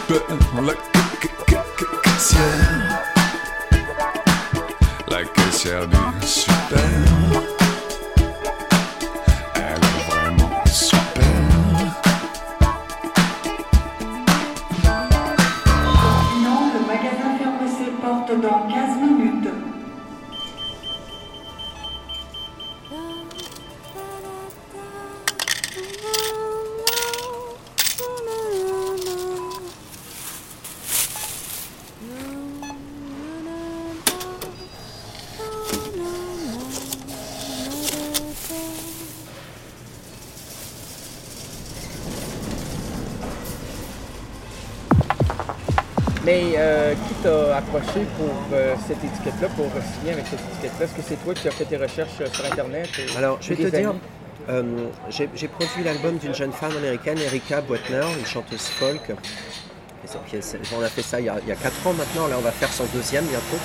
super, la ca- ca- ca- caissière, la caissière du super, elle est vraiment super. Sinon, le magasin ferme ses portes dans quinze minutes. Mais euh, qui t'a approché pour euh, cette étiquette-là, pour signer avec cette étiquette-là? Est-ce que c'est toi qui as fait tes recherches euh, sur Internet? Et, Alors, je vais des te dire, amis? euh, j'ai, j'ai produit l'album d'une jeune femme américaine, Erika Boitner, une chanteuse folk. Et c'est- on a fait ça il y a, il y a quatre ans maintenant, là on va faire son deuxième bientôt.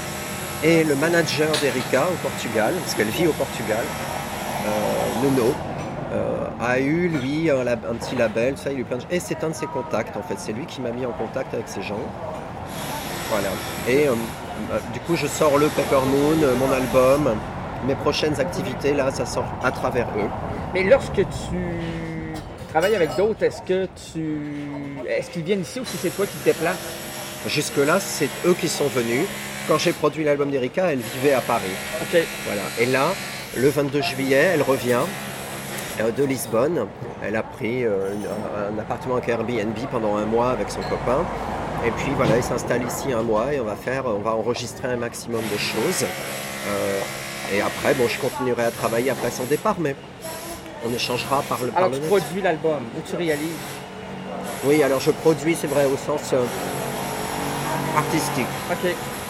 Et le manager d'Erika au Portugal, parce qu'elle vit au Portugal, euh, Nuno, euh, a eu lui un, lab- un petit label, ça, il a eu plein de... Et c'est un de ses contacts en fait, c'est lui qui m'a mis en contact avec ces gens. Voilà. Et euh, euh, du coup je sors le Pepper Moon, euh, mon album, mes prochaines activités là, ça sort à travers eux. Mais lorsque tu travailles avec d'autres, est-ce que tu. Est-ce qu'ils viennent ici ou si c'est toi qui te déplaces? Jusque-là, c'est eux qui sont venus. Quand j'ai produit l'album d'Erika, elle vivait à Paris. Ok. Voilà. Et là, le vingt-deux juillet, elle revient euh, de Lisbonne. Elle a pris euh, une- un appartement avec Airbnb pendant un mois avec son copain. Et puis voilà, elle s'installe ici un mois et on va faire, on va enregistrer un maximum de choses. Euh, et après, bon, je continuerai à travailler après son départ, mais on échangera par le par Alors le tu net. produis l'album ou tu réalises? Oui, alors je produis, c'est vrai, au sens euh, artistique. OK.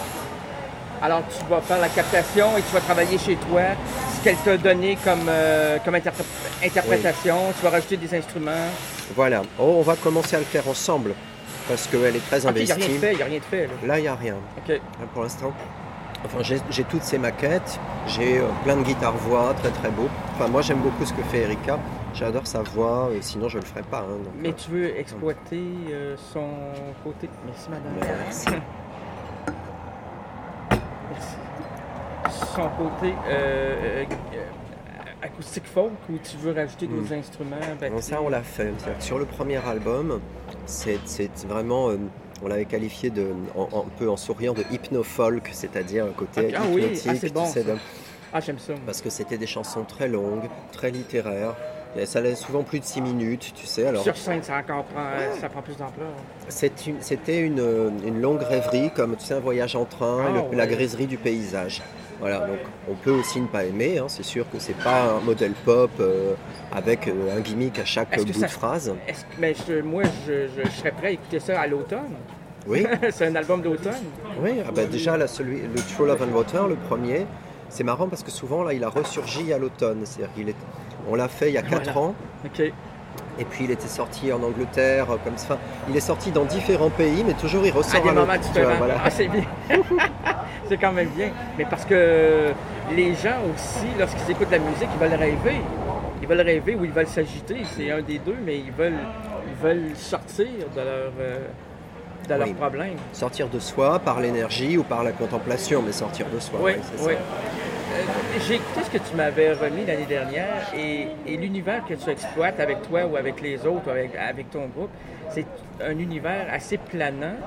Alors, tu vas faire la captation et tu vas travailler chez toi. Ce qu'elle t'a donné comme, euh, comme interpré- interprétation, tu vas rajouter des instruments. Voilà. Oh, on va commencer à le faire ensemble parce qu'elle est très OK, il n'y investie. a rien de fait, il n'y a rien de fait. Là. Là, il n'y a rien. OK. Là, pour l'instant. Enfin, j'ai j'ai toutes ces maquettes. J'ai euh, plein de guitares-voix, très très beau. Enfin, moi, j'aime beaucoup ce que fait Erika. J'adore sa voix, et sinon, je ne le ferais pas. hein, donc, Mais euh, tu veux exploiter euh, son côté. Merci, madame. Merci. Merci. Son côté euh, euh, euh, acoustique folk ou tu veux rajouter d'autres Mm. instruments? bon, batterie? ça, on l'a fait. C'est-à-dire que sur le premier album, c'est c'est vraiment. euh, on l'avait qualifié de, en- en- un peu en souriant de hypno-folk, c'est-à-dire un côté Ah oui, hypnotique. ah, c'est bon, tu sais, ça. de- Ah, j'aime ça. parce que c'était des chansons très longues, très littéraires. Et ça allait souvent plus de six minutes, tu sais. Alors, Sur scène, ça, encore prend, ça prend plus d'ampleur. c'est une- c'était une, euh, une longue rêverie, comme tu sais, un voyage en train, Ah, le- ouais. la griserie du paysage. Voilà, donc on peut aussi ne pas aimer, hein, c'est sûr que c'est pas un modèle pop euh, avec euh, un gimmick à chaque Est-ce que bout ça- de phrase. Est-ce que- mais je- moi, je, je- je serais prêt à écouter ça à l'automne. Oui. C'est un album d'automne. Oui, ah bah déjà là, celui, le True Love and Water, le premier, c'est marrant parce que souvent là il a ressurgi à l'automne. C'est-à-dire qu'il est, on l'a fait il y a quatre Voilà. ans. OK. Et puis il était sorti en Angleterre, euh, comme ça. Enfin, il est sorti dans différents pays, mais toujours il ressort À des à moments l'automne, tu différents. vois, voilà. Ah, c'est bien. C'est quand même bien. Mais parce que les gens aussi, lorsqu'ils écoutent la musique, ils veulent rêver. Ils veulent rêver ou ils veulent s'agiter. C'est un des deux, mais ils veulent, ils veulent sortir de leur, euh, de leurs Oui. problèmes. Sortir de soi par l'énergie ou par la contemplation, mais sortir de soi. Oui, oui, c'est oui. ça. Euh, j'ai écouté ce que tu m'avais remis l'année dernière et, et l'univers que tu exploites avec toi ou avec les autres, ou avec, avec ton groupe, c'est un univers assez planant.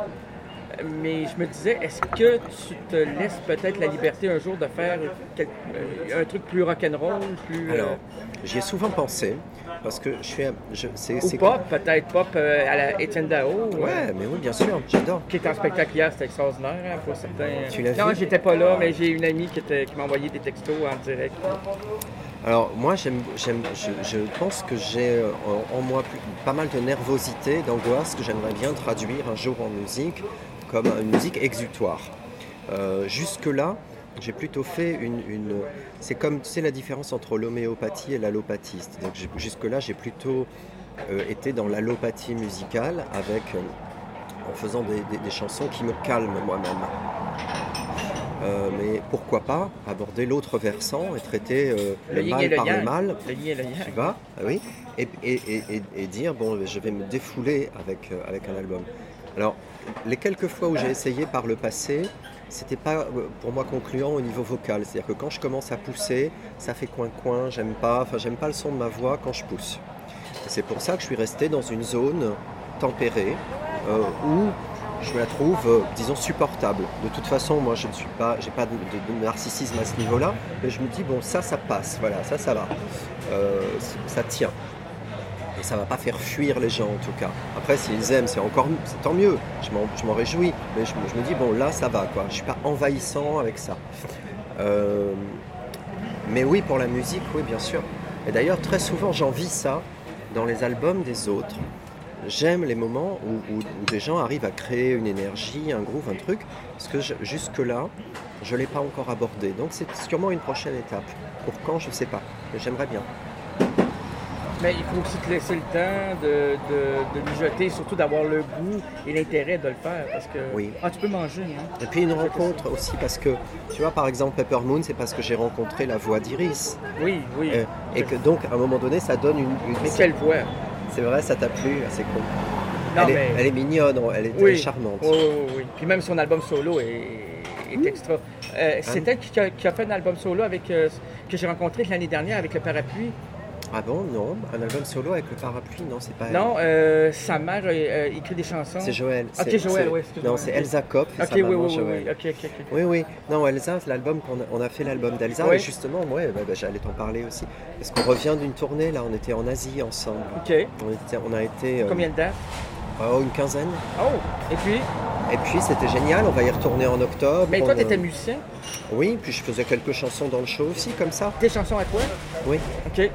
Mais je me disais, est-ce que tu te laisses peut-être la liberté un jour de faire quel- euh, un truc plus rock'n'roll, plus... euh, Alors, j'y ai souvent pensé, parce que je suis... un- Je, c'est, ou c'est pop, peut-être pop euh, à la Étienne Dao. Ouais, euh, mais oui, bien sûr, j'adore. Qui est en spectacle hier, c'était extraordinaire. Hein, pour certains... Tu l'as non, vu? j'étais pas là, mais j'ai une amie qui, était, qui m'a envoyé des textos en direct. Alors moi, j'aime, j'aime, je, je pense que j'ai euh, en, en moi plus- pas mal de nervosité, d'angoisse que j'aimerais bien traduire un jour en musique comme une musique exutoire. Euh, jusque-là, j'ai plutôt fait une, une... C'est comme, tu sais, la différence entre l'homéopathie et l'allopathie. C'est-à-dire que j'ai- jusque-là, j'ai plutôt euh, été dans l'allopathie musicale avec, euh, en faisant des, des- des chansons qui me calment moi-même. Euh, mais pourquoi pas aborder l'autre versant et traiter euh, Le le yin mal et le par le yang. mal, Le yin et le yang. tu vois, ah oui, et, et, et, et- et dire bon, je vais me défouler avec, euh, avec un album. Alors, les quelques fois où j'ai essayé par le passé, c'était pas pour moi concluant au niveau vocal. C'est-à-dire que quand je commence à pousser, ça fait coin-coin, j'aime pas, enfin j'aime pas le son de ma voix quand je pousse. Et c'est pour ça que je suis resté dans une zone tempérée euh, où je la trouve, euh, disons, supportable. De toute façon, moi je ne suis pas, j'ai pas de, de, de narcissisme à ce niveau-là, mais je me dis bon ça, ça passe, voilà, ça, ça va, euh, ça tient. Et ça ne va pas faire fuir les gens en tout cas. Après, s'ils aiment, c'est encore c'est tant mieux. Je m'en, je m'en réjouis. Mais je, je me dis, bon, là, ça va, quoi. Je ne suis pas envahissant avec ça. Euh, mais oui, pour la musique, oui, bien sûr. Et d'ailleurs, très souvent, j'envie ça dans les albums des autres. J'aime les moments où, où, où des gens arrivent à créer une énergie, un groove, un truc. Parce que je, jusque-là, je ne l'ai pas encore abordé. Donc, c'est sûrement une prochaine étape. Pour quand, je ne sais pas. Mais j'aimerais bien. Mais il faut aussi te laisser le temps de, de, de mijoter, surtout d'avoir le goût et l'intérêt de le faire. Parce que oui. Ah, tu peux manger. Hein? Et puis une rencontre aussi, parce que, tu vois, par exemple, Pepper Moon, c'est parce que j'ai rencontré la voix d'Iris. Oui, oui. Euh, et que donc, à un moment donné, ça donne une... une... Mais quelle voix! C'est vrai, ça t'a plu? C'est cool. Non, elle, mais... est, elle est mignonne, elle est oui. charmante. Oui, oui, oui. Puis même son album solo est, est extra. Euh, c'est elle qui a, qui a fait un album solo avec, euh, que j'ai rencontré l'année dernière avec le Parapluie. Ah bon, non, un album solo avec le Parapluie, non, c'est pas elle. Non, euh, sa mère a euh, écrit des chansons. C'est Joël. Ok, c'est, Joël, c'est... oui, excuse-moi. Non, c'est Elsa Kopp et okay, sa oui, maman oui, Joël. Oui, ok, ok, ok. Oui, oui. Non, Elsa, c'est l'album qu'on a, on a fait l'album d'Elsa, oui. Et justement, moi, ouais, bah, bah, j'allais t'en parler aussi. Parce qu'on revient d'une tournée, là, on était en Asie ensemble. Ok. On, était, on a été... Euh... Combien de dates? Oh, une quinzaine. Oh, et puis? Et puis, c'était génial, on va y retourner en octobre. Mais toi, on, t'étais euh... musicien? Oui, puis je faisais quelques chansons dans le show aussi, comme ça. Des chansons à toi? Oui. Ok.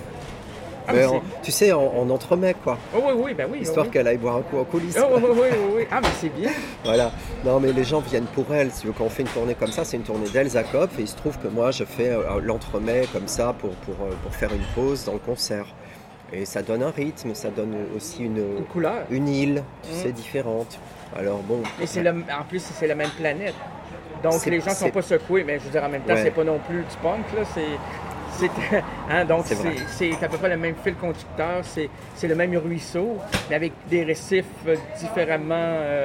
Ah, mais on, tu sais, on, on entremet quoi. Oh oui, oui, ben oui. Histoire oui. qu'elle aille boire un coup en coulisses. Oh, oui, oui, oui, oui. Ah, mais c'est bien. Voilà. Non, mais les gens viennent pour elle. Si quand on fait une tournée comme ça, c'est une tournée d'Elsa Kopp. Et il se trouve que moi, je fais euh, l'entremet comme ça pour, pour, euh, pour faire une pause dans le concert. Et ça donne un rythme, ça donne aussi une, une couleur. Une île, tu mmh. sais, différente. Alors bon. Et c'est le, en plus, c'est la même planète. Donc c'est, les gens ne sont pas secoués. Mais je veux dire, en même temps, ouais. c'est pas non plus du punk, là. C'est. C'est, hein, donc c'est, c'est, c'est à peu près le même fil conducteur, c'est, c'est le même ruisseau, mais avec des récifs différemment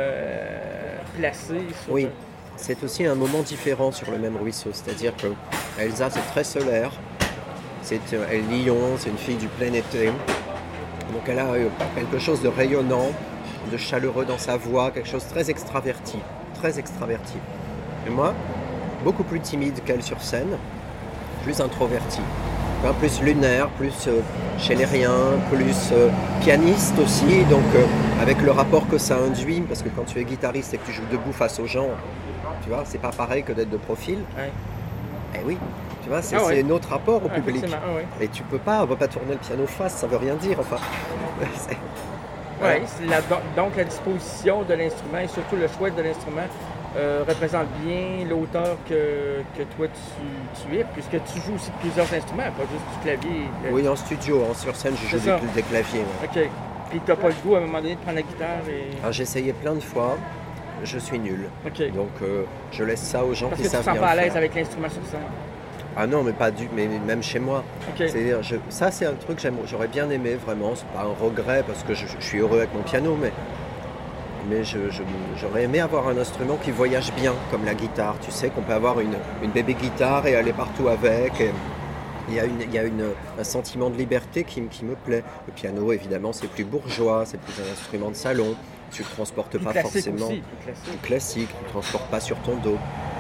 euh, placés. Sur oui, le... c'est aussi un moment différent sur le même ruisseau, c'est-à-dire que Elsa c'est très solaire, c'est, elle est lion, c'est une fille du plein été, donc elle a quelque chose de rayonnant, de chaleureux dans sa voix, quelque chose de très extraverti, très extraverti. Et moi, beaucoup plus timide qu'elle sur scène, plus introverti, enfin, plus lunaire, plus euh, chélérien, plus euh, pianiste aussi, donc euh, avec le rapport que ça induit, parce que quand tu es guitariste et que tu joues debout face aux gens, tu vois, c'est pas pareil que d'être de profil. Ouais. Eh oui, tu vois, c'est, ah ouais. c'est un autre rapport au ah, public. Ah ouais. Et tu peux pas, on va pas tourner le piano face, ça veut rien dire, enfin. c'est... Ouais, c'est la, donc la disposition de l'instrument et surtout le choix de l'instrument Euh, représente bien l'auteur que, que toi tu, tu es, puisque tu joues aussi de plusieurs instruments, pas juste du clavier. Le... Oui, en studio, en sur scène, je joue des, des claviers. Ouais. Ok. Puis t'as pas le goût à un moment donné de prendre la guitare et... Alors, j'ai essayé plein de fois, je suis nul. Ok. Donc euh, je laisse ça aux gens Parce qui que savent bien tu te sens pas à l'aise faire. avec l'instrument sur scène. Ah non, mais pas du, mais même chez moi. Okay. C'est-à-dire, je, ça c'est un truc que j'aime, j'aurais bien aimé vraiment. C'est pas un regret parce que je, je suis heureux avec mon piano, mais mais je, je, j'aurais aimé avoir un instrument qui voyage bien, comme la guitare. Tu sais qu'on peut avoir une, une bébé guitare et aller partout avec. Et il y a, une, il y a une, un sentiment de liberté qui, qui me plaît. Le piano, évidemment, c'est plus bourgeois, c'est plus un instrument de salon. Tu ne le transportes plus pas forcément. Aussi, plus classique. Plus classique, tu ne le transportes pas sur ton dos.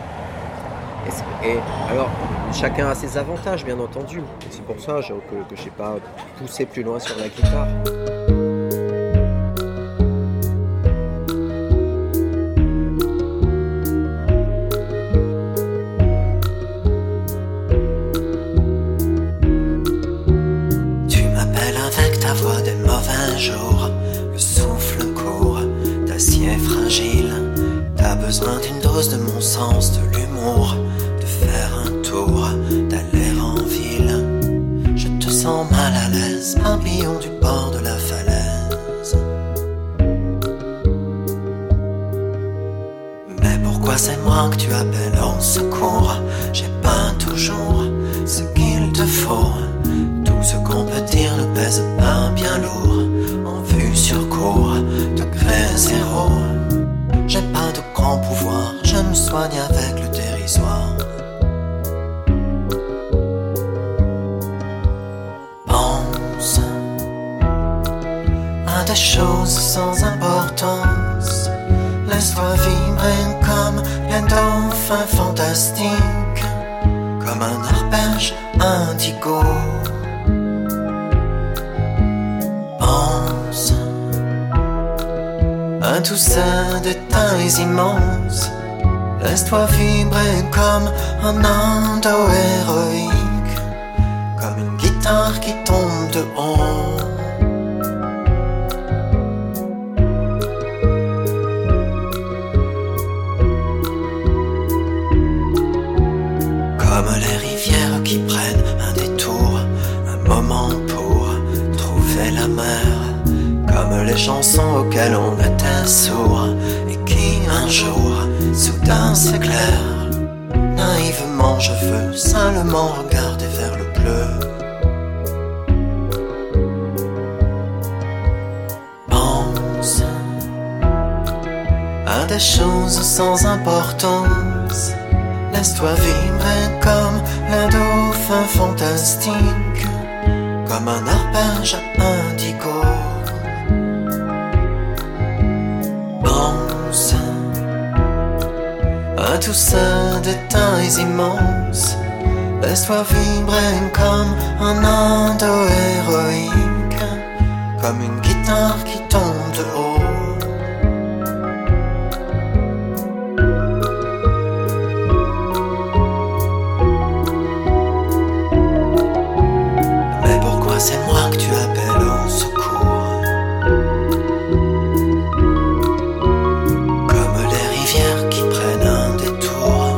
Et, et alors, chacun a ses avantages, bien entendu. Et c'est pour ça je, que, que je n'ai pas poussé plus loin sur la guitare. Voix des mauvais jours, le souffle court, d'acier fragile. T'as besoin d'une dose de mon sens, de l'humour, de faire un tour, d'aller en ville. Je te sens mal à l'aise, papillon du bord de la falaise. Mais pourquoi c'est moi que tu appelles au secours? J'ai pas toujours ce qu'il te faut. Tout ce qu'on peut dire ne pèse pas bien lourd. En vue sur cours, degré zéro. Laisse-toi vibrer comme un dauphin fantastique, comme un arpège indigo. Pense à tous ces détails immenses. Laisse-toi vibrer comme un endo héroïque, comme une guitare qui tombe de haut. Comme les rivières qui prennent un détour, un moment pour trouver la mer. Comme les chansons auxquelles on était sourd et qui un jour soudain s'éclairent. Naïvement je veux seulement regarder vers le bleu. Pense à des choses sans importance. Laisse-toi vibrer comme un dauphin fantastique, comme un arpège indigo. Pense à tous ces détails immenses. Laisse-toi vibrer comme un endo héroïque, comme une guitare qui tombe de haut. C'est moi que tu appelles au secours. Comme les rivières qui prennent un détour.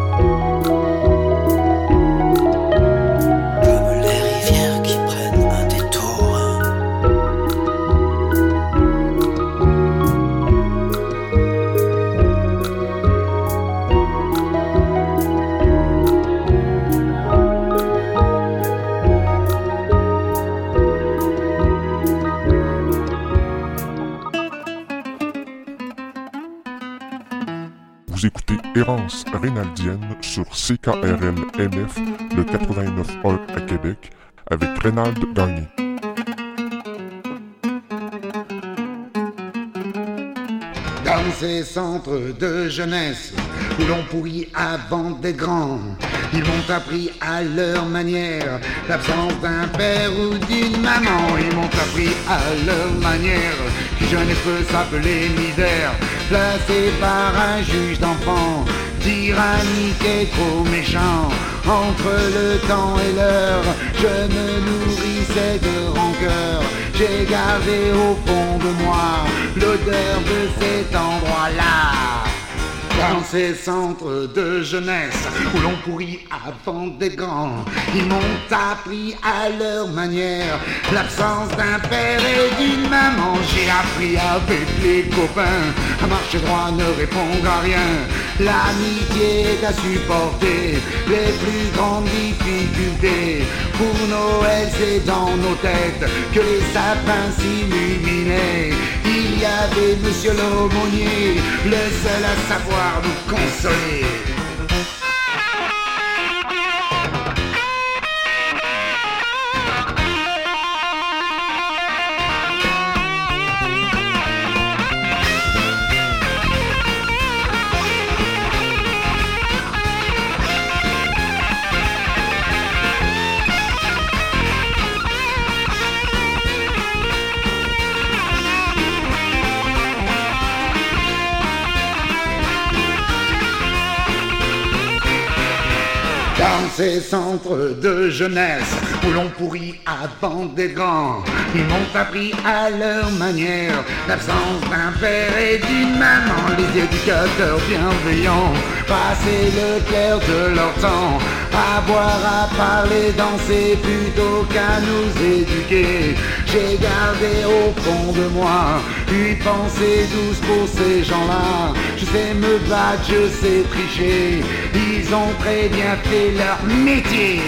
Comme les rivières qui prennent un détour. Vous écoutez Errance Reynaldienne sur C K R L M F, le quatre-vingt-neuf un à Québec, avec Reynald Gagné. Dans ces centres de jeunesse où l'on pourrit avant des grands, ils m'ont appris à leur manière l'absence d'un père ou d'une maman. Ils m'ont appris à leur manière que jeunesse peut s'appeler misère, placé par un juge d'enfant, tyrannique et trop méchant. Entre le temps et l'heure, je me nourrissais de rancœur. J'ai gardé au fond de moi l'odeur de cet endroit-là. Dans ces centres de jeunesse où l'on pourrit avant des grands, ils m'ont appris à leur manière l'absence d'un père et d'une maman. J'ai appris avec les copains à marcher droit, ne répondre à rien. L'amitié est à supporter les plus grandes difficultés. Pour Noël, c'est dans nos têtes que les sapins s'illuminaient. Il y avait Monsieur l'aumônier, le seul à savoir nous consoler. Dans ces centres de jeunesse où l'on pourrit avant des grands, ils m'ont appris à leur manière l'absence d'un père et d'une maman. Les éducateurs bienveillants passaient le clair de leur temps à boire, à parler, danser plutôt qu'à nous éduquer. J'ai gardé au fond de moi une pensée douce pour ces gens-là. Je sais me battre, je sais tricher, ils ont très bien fait leur métier.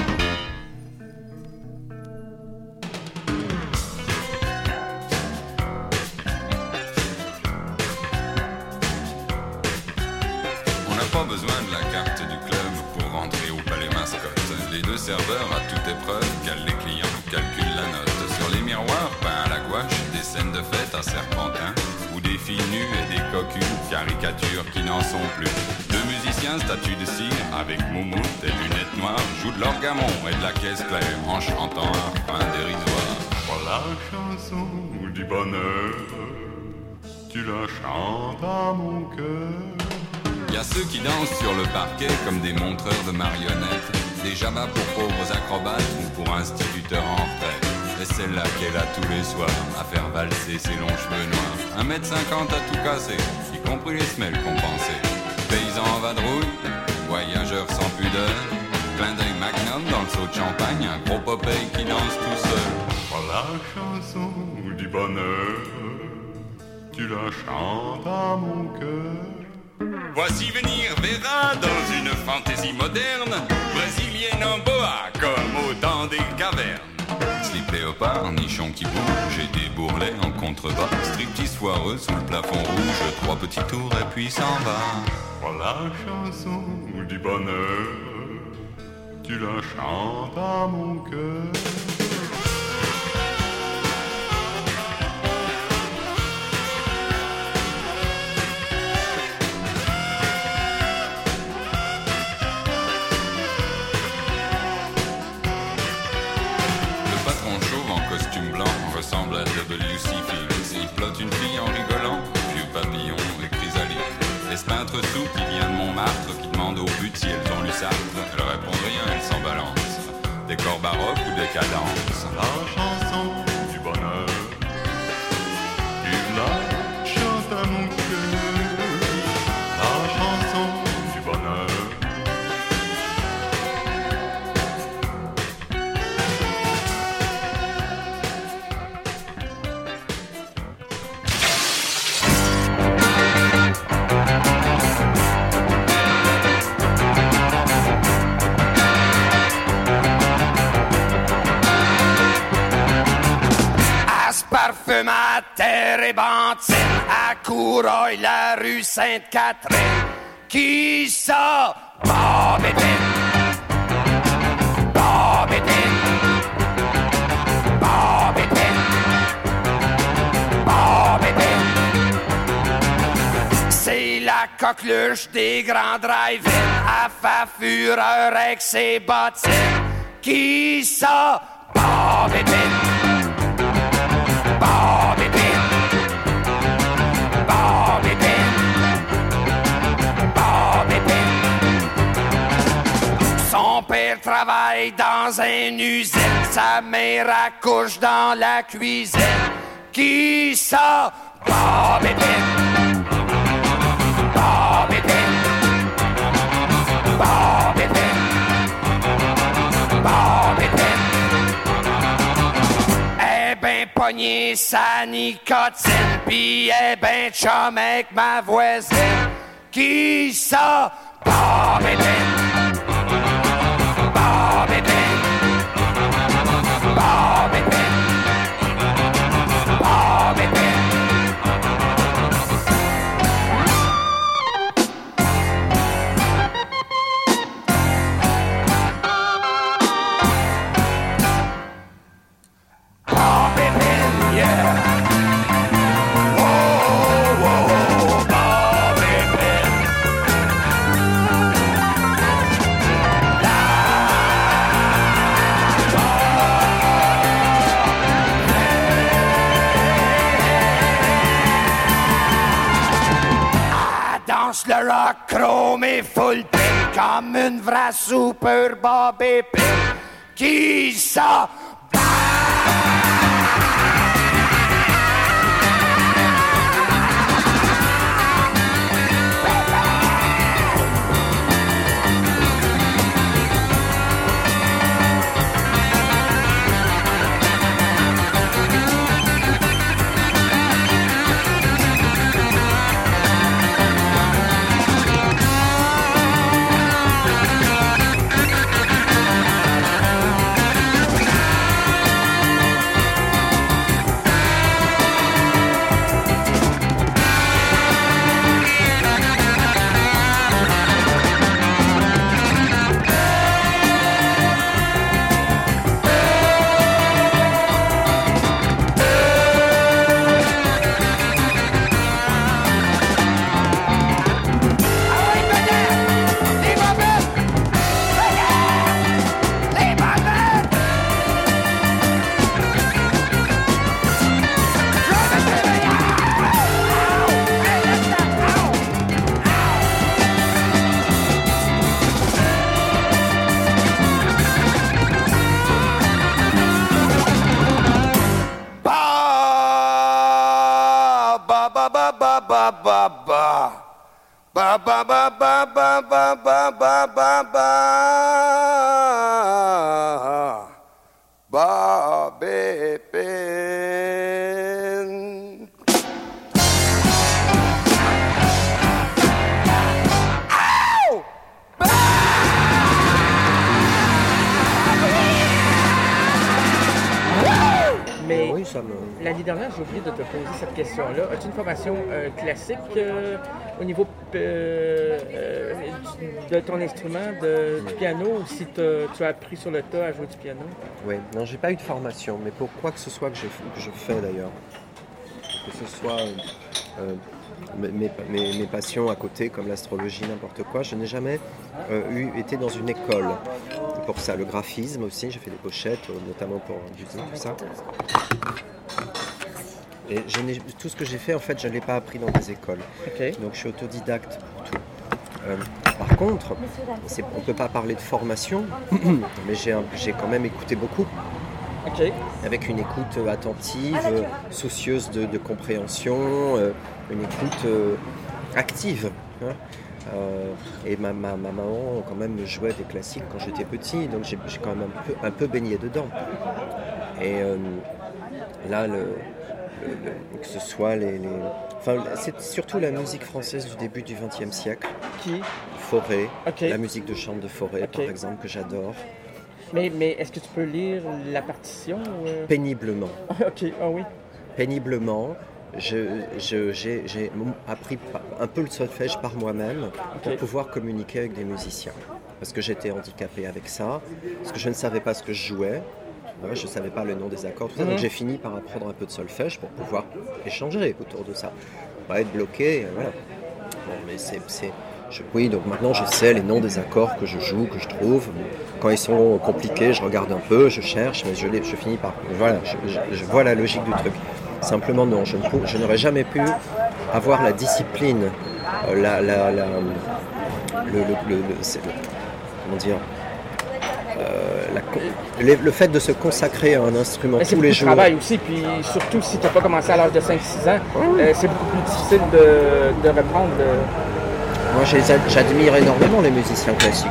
On n'a pas besoin de la carte du club pour rentrer au palais mascotte. Les deux serveurs à toute épreuve calent les clients, calculent la note. Sur les miroirs peints à la gouache, des scènes de fête à Serpentin, où des filles nues et des cocus caricatures qui n'en sont plus. Deux musiciens, statue de cire, avec moumoute et lunettes noires, jouent de l'orgamon et de la caisse claire en chantant un refrain dérisoire. Voilà la chanson du bonheur, tu la chantes à mon cœur. Y a ceux qui dansent sur le parquet comme des montreurs de marionnettes, des jabas pour pauvres acrobates ou pour instituteurs en retraite. Et celle-là qui est là tous les soirs à faire valser ses longs cheveux noirs. Un mètre cinquante à tout casser, y compris les semelles compensées. Paysans en vadrouille, voyageurs sans pudeur, clin d'œil magnum dans le seau de champagne, un gros Popeye qui danse tout seul. Voilà la chanson du bonheur, tu la chantes à mon cœur. Voici venir Vera dans une fantaisie moderne, brésilienne en boa comme au temps des cavernes. Slip léopard, nichon qui bouge et des bourrelets en contrebas, striptease foireux sous le plafond rouge, trois petits tours et puis s'en va. Voilà la chanson du bonheur, tu la chantes à mon cœur. Ressemble à W C Fields. Il flotte une fille en rigolant, vieux papillon et chrysalide. Laisse peintre sous qui vient de Montmartre, qui demande au but si elles ont lu Sartre. Elle répond rien, elle s'en balance. Décor baroque ou décadence. La chanson du bonheur, tu la chantes à mon cœur. La chanson du bonheur. Parfume à terre et bantine, à Coureuil, la rue Sainte-Catherine. Qui ça? Bob Épine. Bob Épine. Bob Épine. Bob Épine. C'est la coqueluche des grands drive-in, à fa fureur avec ses bottines. Qui ça? Bob Épine. Bob Épine. Bob Épine. Bob Épine. Son père travaille dans une usine, sa mère accouche dans la cuisine. Qui ça? Bob Épine. Bob Épine. Bob Épine. Bob Épine. Ben pogné sa nicotine, pis est ben chum avec ma voisine. Qui ça? Bob Épine. Bob Épine. Bob Épine. Bob Épine. Bob Épine, yeah. Whoa, whoa, Bob Épine. Ah, danse le rock chrome et full pin comme une vraie super Bob Épine. Qui ça? ba ba ba ba ba. Ba ba ba ba ba ba ba ba ba ba. Bobby Pin. Ow! Mais oui, ça me... l'année dernière, j'ai oublié de te poser cette question-là. As-tu une formation euh, classique euh, au niveau euh, euh, de ton instrument, de, du piano, ou si tu as appris sur le tas à jouer du piano? Oui, non, j'ai pas eu de formation, mais pour quoi que ce soit que, que je fais d'ailleurs, que ce soit euh, mes, mes, mes passions à côté, comme l'astrologie, n'importe quoi, je n'ai jamais euh, eu, été dans une école pour ça. Le graphisme aussi, j'ai fait des pochettes, notamment pour l'usine, tout ça. Et je n'ai, tout ce que j'ai fait, en fait, je ne l'ai pas appris dans des écoles. Okay. Donc je suis autodidacte pour tout. Euh, par contre, c'est, on ne peut pas parler de formation, mais j'ai, un, j'ai quand même écouté beaucoup. Okay. Avec une écoute attentive, euh, soucieuse de, de compréhension, euh, une écoute euh, active. Hein. Euh, et ma, ma, ma maman quand même jouait des classiques quand j'étais petit, donc j'ai, j'ai quand même un peu, un peu baigné dedans. Et euh, là, le, le, le, que ce soit les, les... Enfin, c'est surtout la musique française du début du vingtième siècle. Qui? Fauré, okay. La musique de chambre de Fauré, okay. Par exemple, que j'adore. Mais, mais est-ce que tu peux lire la partition? Ou... Péniblement. Ok, ah oui. Péniblement. Je, je, j'ai, j'ai appris un peu le solfège par moi-même okay. pour pouvoir communiquer avec des musiciens. Parce que j'étais handicapé avec ça, parce que je ne savais pas ce que je jouais, je ne savais pas le nom des accords, tout ça, mm-hmm. donc j'ai fini par apprendre un peu de solfège pour pouvoir échanger autour de ça. Pas être bloqué, voilà. Bon, mais c'est... c'est... Je, oui, donc maintenant je sais les noms des accords que je joue, que je trouve. Quand ils sont compliqués, je regarde un peu, je cherche, mais je, les, je finis par... Voilà, je, je, je vois la logique du truc. Simplement non, je, ne, je n'aurais jamais pu avoir la discipline, la, la, la, le, le, le, le, c'est, comment dire, euh, la, le, le fait de se consacrer à un instrument mais tous les jours. C'est beaucoup de travail aussi, puis surtout si tu n'as pas commencé à l'âge de cinq six ans, euh, c'est beaucoup plus difficile de, de reprendre. De... Moi, j'admire énormément les musiciens classiques.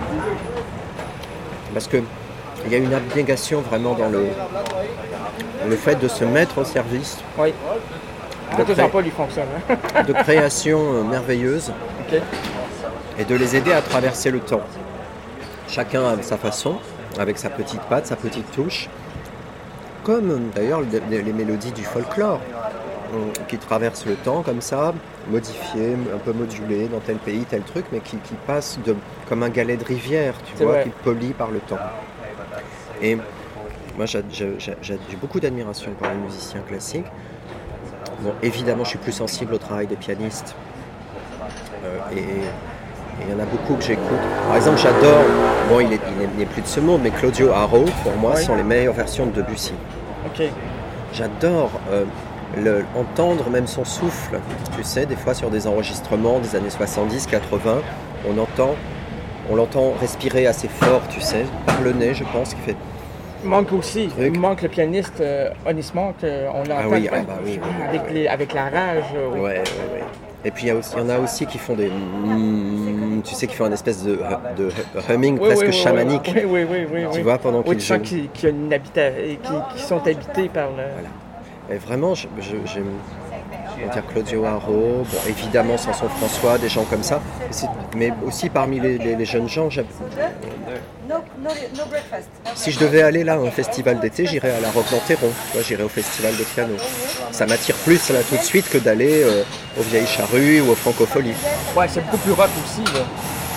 Parce qu'il y a une abnégation vraiment dans le, le fait de se mettre au service. Oui. De, cré... pas lui fonctionne, hein? de création merveilleuse. Okay. Et de les aider à traverser le temps. Chacun à sa façon, avec sa petite patte, sa petite touche. Comme d'ailleurs les, les mélodies du folklore. Qui traversent le temps comme ça, modifiées, un peu modulées dans tel pays, tel truc, mais qui, qui passent de, comme un galet de rivière, tu C'est vois, vrai. qui polie par le temps. Et moi, j'ai, j'ai, j'ai, j'ai beaucoup d'admiration pour les musiciens classiques. Bon, évidemment, je suis plus sensible au travail des pianistes. Euh, et il y en a beaucoup que j'écoute. Par exemple, j'adore, bon, il, est, il n'est plus de ce monde, mais Claudio Arro, pour moi, oui. sont les meilleures versions de Debussy. Ok. J'adore... Euh, Le, entendre même son souffle, tu sais, des fois sur des enregistrements des années soixante-dix quatre-vingts, on entend, on l'entend respirer assez fort, tu sais, par le nez, je pense, qui fait... Il manque aussi, il manque le pianiste euh, Onismont, on l'entend ah oui, ah bah oui, avec, oui, les, avec la rage. Euh, oui. Ouais, ouais, ouais. Et puis il y, a aussi, il y en a aussi qui font des... Mm, tu sais, qui font une espèce de, de humming oui, presque oui, chamanique. Oui, oui, oui. oui tu oui. vois, pendant oui, qu'ils jouent. Qui, qui, une habita- qui, qui sont habités par le... Voilà. Et vraiment, je, je, j'aime dire Claudio Arro, bon, évidemment Samson François, des gens comme ça, mais aussi parmi les, les, les jeunes gens, si je devais aller là à un festival d'été, j'irais à la Roque d'Enterron, j'irais au festival de piano. Ça m'attire plus là tout de suite que d'aller euh, aux Vieilles Charrues ou aux Francopholies. Ouais, c'est beaucoup plus rock aussi. Là.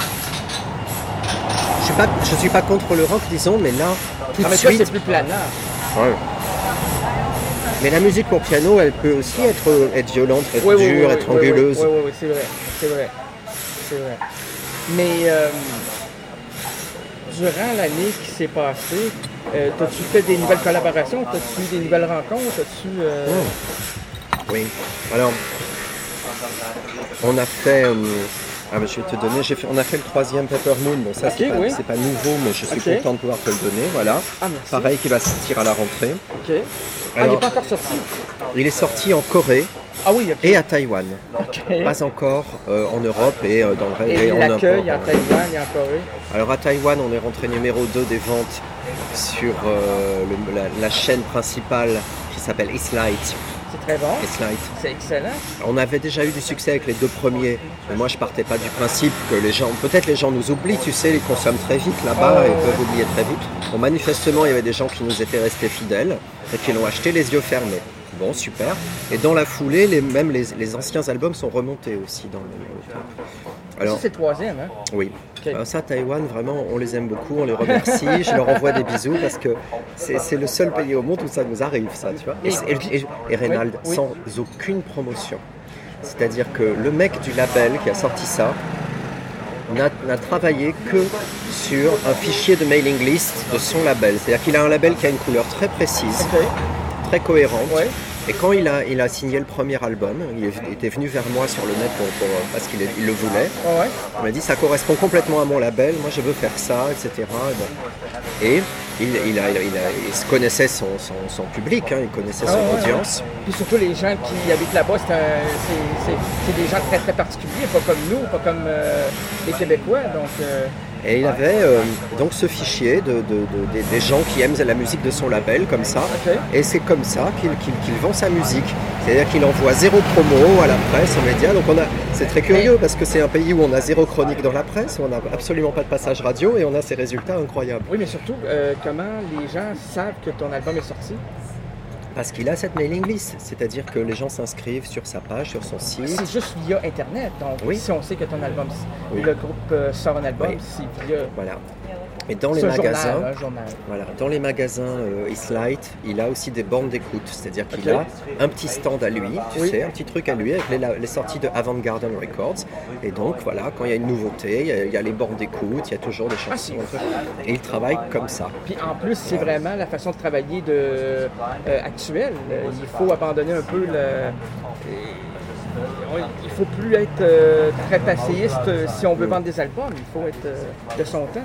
Je ne suis pas contre le rock, disons, mais là, tout ah, de mais suite... Toi, c'est plus planant. Ouais. Mais la musique pour piano, elle peut aussi être, être violente, être oui, dure, oui, être oui, anguleuse. Oui, oui, oui, c'est vrai, c'est vrai, c'est vrai. Mais euh, durant l'année qui s'est passée, euh, as-tu fait des nouvelles collaborations? As-tu eu des nouvelles rencontres? As-tu, euh... oh. Oui, alors, on a fait... Euh, Ah bah, je vais te donner, j'ai fait, on a fait le troisième Pepper Moon, bon ça c'est, Ok, pas, oui. c'est pas nouveau, mais je suis Ok. content de pouvoir te le donner, voilà. Ah, merci. Pareil qui va sortir à la rentrée. OK. Ah, il Alors, n'est pas encore sorti. Il est sorti en Corée Ah oui, OK. et à Taïwan. OK. Pas encore euh, en Europe et euh, dans le Et et en l'accueil Europe. en Taïwan et en Corée. Alors à Taïwan, on est rentré numéro deux des ventes sur euh, le- la, la chaîne principale qui s'appelle Eastlight. C'est très bon. Eastlight. C'est excellent. On avait déjà eu du succès avec les deux premiers, mais moi je partais pas du principe que les gens, peut-être les gens nous oublient, tu sais, ils consomment très vite là-bas Oh, et ouais. peuvent oublier très vite. Bon, manifestement, il y avait des gens qui nous étaient restés fidèles et qui l'ont acheté les yeux fermés. Bon, super. Et dans la foulée, les, même les, les anciens albums sont remontés aussi dans le, le top. Alors, Ça, c'est le troisième, hein? oui. Ok. Alors ça, Taïwan, vraiment, on les aime beaucoup, on les remercie, je leur envoie des bisous parce que c'est, c'est le seul pays au monde où ça nous arrive, ça, tu vois. Et, et, et, et Reynald, Oui, oui. sans aucune promotion. C'est-à-dire que le mec du label qui a sorti ça n'a, n'a travaillé que sur un fichier de mailing list de son label. C'est-à-dire qu'il a un label qui a une couleur très précise, OK. très cohérente. Ouais. Et quand il a, il a signé le premier album, il est- était venu vers moi sur le net pour, pour- parce qu'il est- il le voulait. Ah ouais. Il m'a dit ça correspond complètement à mon label, moi je veux faire ça, et cetera. Et, bon. Et il, il, a, il, a- il a- il se connaissait son, son, son public, hein, il connaissait son Ah ouais, audience. ouais. Puis surtout les gens qui habitent là-bas, c'est, un- c'est, c'est, c'est des gens très très particuliers, pas comme nous, pas comme euh, les Québécois. Donc, euh, Et il avait euh, donc ce fichier de, de- de- des- des gens qui aiment la musique de son label, comme ça. OK. Et c'est comme ça qu'il, qu'il- qu'il vend sa musique. C'est-à-dire qu'il envoie zéro promo à la presse, aux médias. Donc on a, c'est très curieux parce que c'est un pays où on a zéro chronique dans la presse, où on n'a absolument pas de passage radio et on a ces résultats incroyables. oui, mais surtout, euh, comment les gens savent que ton album est sorti? Parce qu'il a cette mailing list, c'est-à-dire que les gens s'inscrivent sur sa page, sur son site. C'est juste via Internet. Donc, Oui. si on sait que ton album, Oui. le groupe euh, sort un album, Oui. c'est via. Voilà. Et dans les C'est un magasins, journal, un journal. voilà, dans les magasins euh, Eastlight, il a aussi des bornes d'écoute, c'est-à-dire qu'il Ok. a un petit stand à lui, tu Oui. sais, un petit truc à lui avec les, la- les sorties de Avant Garden Records. Et donc voilà, quand il y a une nouveauté, il y a, il y a les bornes d'écoute, il y a toujours des chansons. Et il travaille comme ça. Puis en plus, c'est vraiment la façon de travailler de, euh, actuelle. Euh, Il faut abandonner un peu le. euh, on- Il faut plus être euh, très passéiste euh, si on veut vendre des albums. Il faut être euh, de son temps.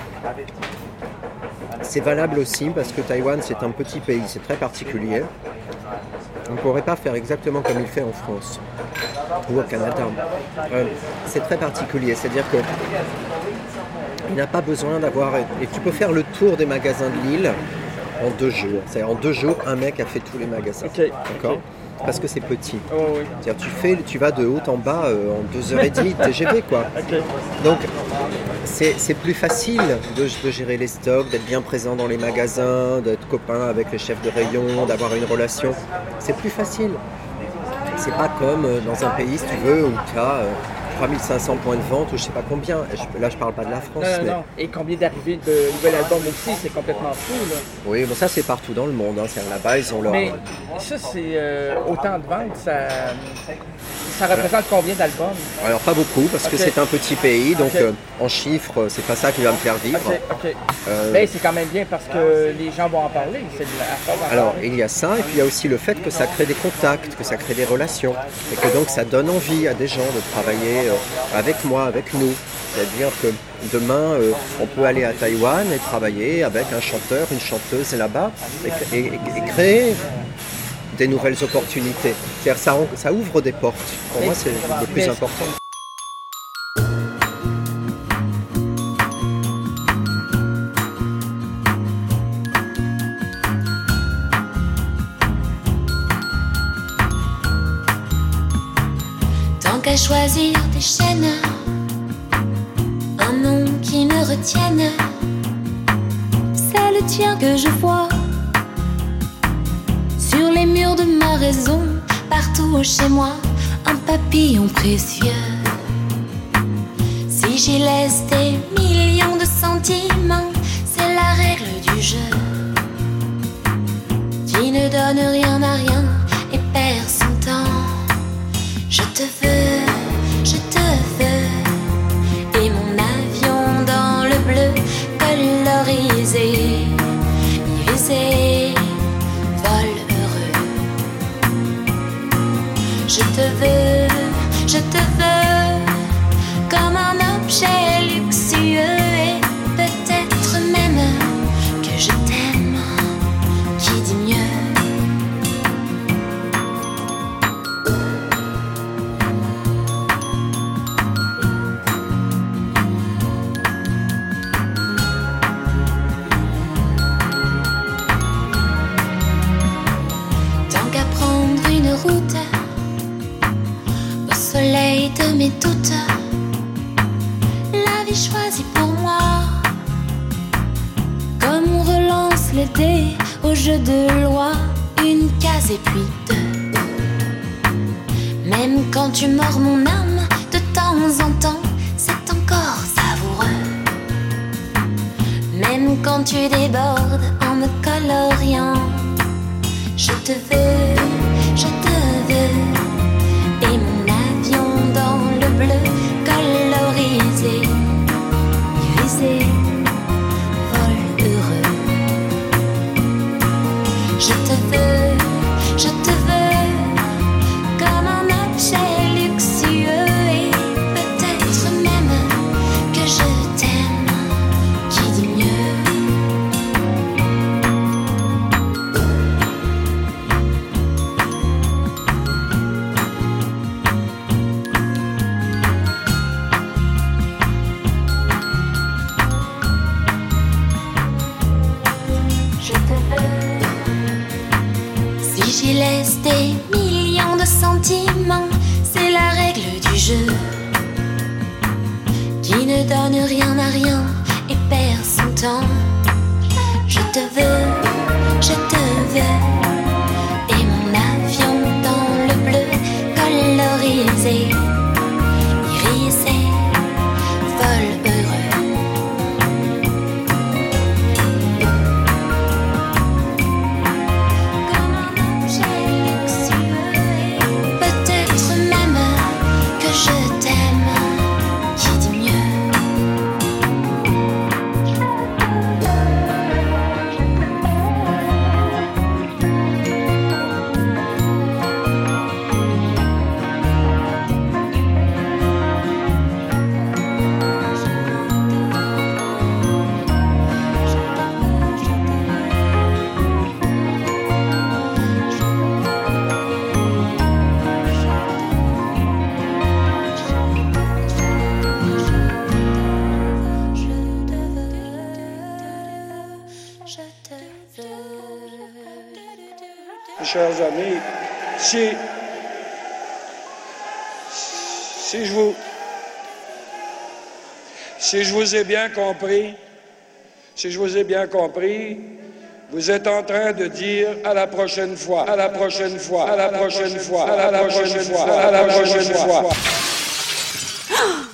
C'est valable aussi parce que Taïwan, c'est un petit pays, c'est très particulier. On ne pourrait pas faire exactement comme il fait en France ou au Canada. Euh, c'est très particulier, c'est-à-dire que il n'a pas besoin d'avoir... Et tu peux faire le tour des magasins de Lille en deux jours. C'est-à-dire en deux jours, un mec a fait tous les magasins. Ok. D'accord ? Parce que c'est petit. Oh, oui. C'est-à-dire tu, fais, tu vas de haut en bas euh, en deux heures trente de T G V, quoi. Ok. Donc, c'est c'est plus facile de, de gérer les stocks, d'être bien présent dans les magasins, d'être copain avec les chefs de rayon, d'avoir une relation. C'est plus facile. C'est pas comme euh, dans un pays, si tu veux, où tu as euh, trois mille cinq cents points de vente ou je sais pas combien. Et je- là, je parle pas de la France. Non, non, mais... non. Et combien d'arrivées de nouvel album aussi, c'est complètement fou. Là. Oui, bon, ça, c'est partout dans le monde. Hein. C'est là-bas, ils ont leur... Mais ça, c'est euh, autant de ventes, ça, ça représente combien d'albums? Alors, pas beaucoup, parce que Ok. c'est un petit pays. Donc, Ok. euh, en chiffres, c'est pas ça qui va me faire vivre. Ok, ok. Euh, Mais c'est quand même bien parce que les gens vont en parler. C'est de la à force d'en Alors, parler. il y a ça, et puis il y a aussi le fait que ça crée des contacts, que ça crée des relations, et que donc ça donne envie à des gens de travailler euh, avec moi, avec nous. C'est-à-dire que demain, euh, on peut aller à Taïwan et travailler avec un chanteur, une chanteuse là-bas, et, et- et créer des nouvelles opportunités. C'est-à-dire ça, ça ouvre des portes. Pour moi, c'est le plus Mais- important. Tant qu'à choisir des chaînes, un nom qui me retienne, c'est le tien que je vois sur les murs de ma raison, partout chez moi, un papillon précieux. Si j'y laisse des millions de sentiments, c'est la règle du jeu qui ne donne rien à rien et perd son temps. Je te veux, je te veux, et mon avion dans le bleu colorisé, irisé, vol heureux. Je te veux, je te veux, comme objet luxueux et peut-être même que je t'aime. Qui dit mieux? Tant qu'à prendre une route au soleil de mes doutes, la vie choisie pour moi. Comme on relance les dés au jeu de loi, une case et puis deux. Même quand tu mords mon âme de temps en temps, c'est encore savoureux. Même quand tu débordes en me coloriant, je te veux, je te veux. Et mon avion dans le bleu colorisé, irisé, vol heureux. Je te veux, je te veux, comme un objet luxueux et peut-être même que je t'aime. Qui dit mieux? Si j'y laisse des millions de sentiments, c'est la règle du jeu qui ne donne rien à rien et perd son temps. Je te veux, je te veux. Et mon avion dans le bleu colorisé, irisé, vol heureux. Peut-être même que je t'aime. Qui dit mieux? Chers amis, si, si je vous, si je vous ai bien compris, si je vous ai bien compris, vous êtes en train de dire à la prochaine fois, à la prochaine fois, à la prochaine fois, à la prochaine fois, à la prochaine fois.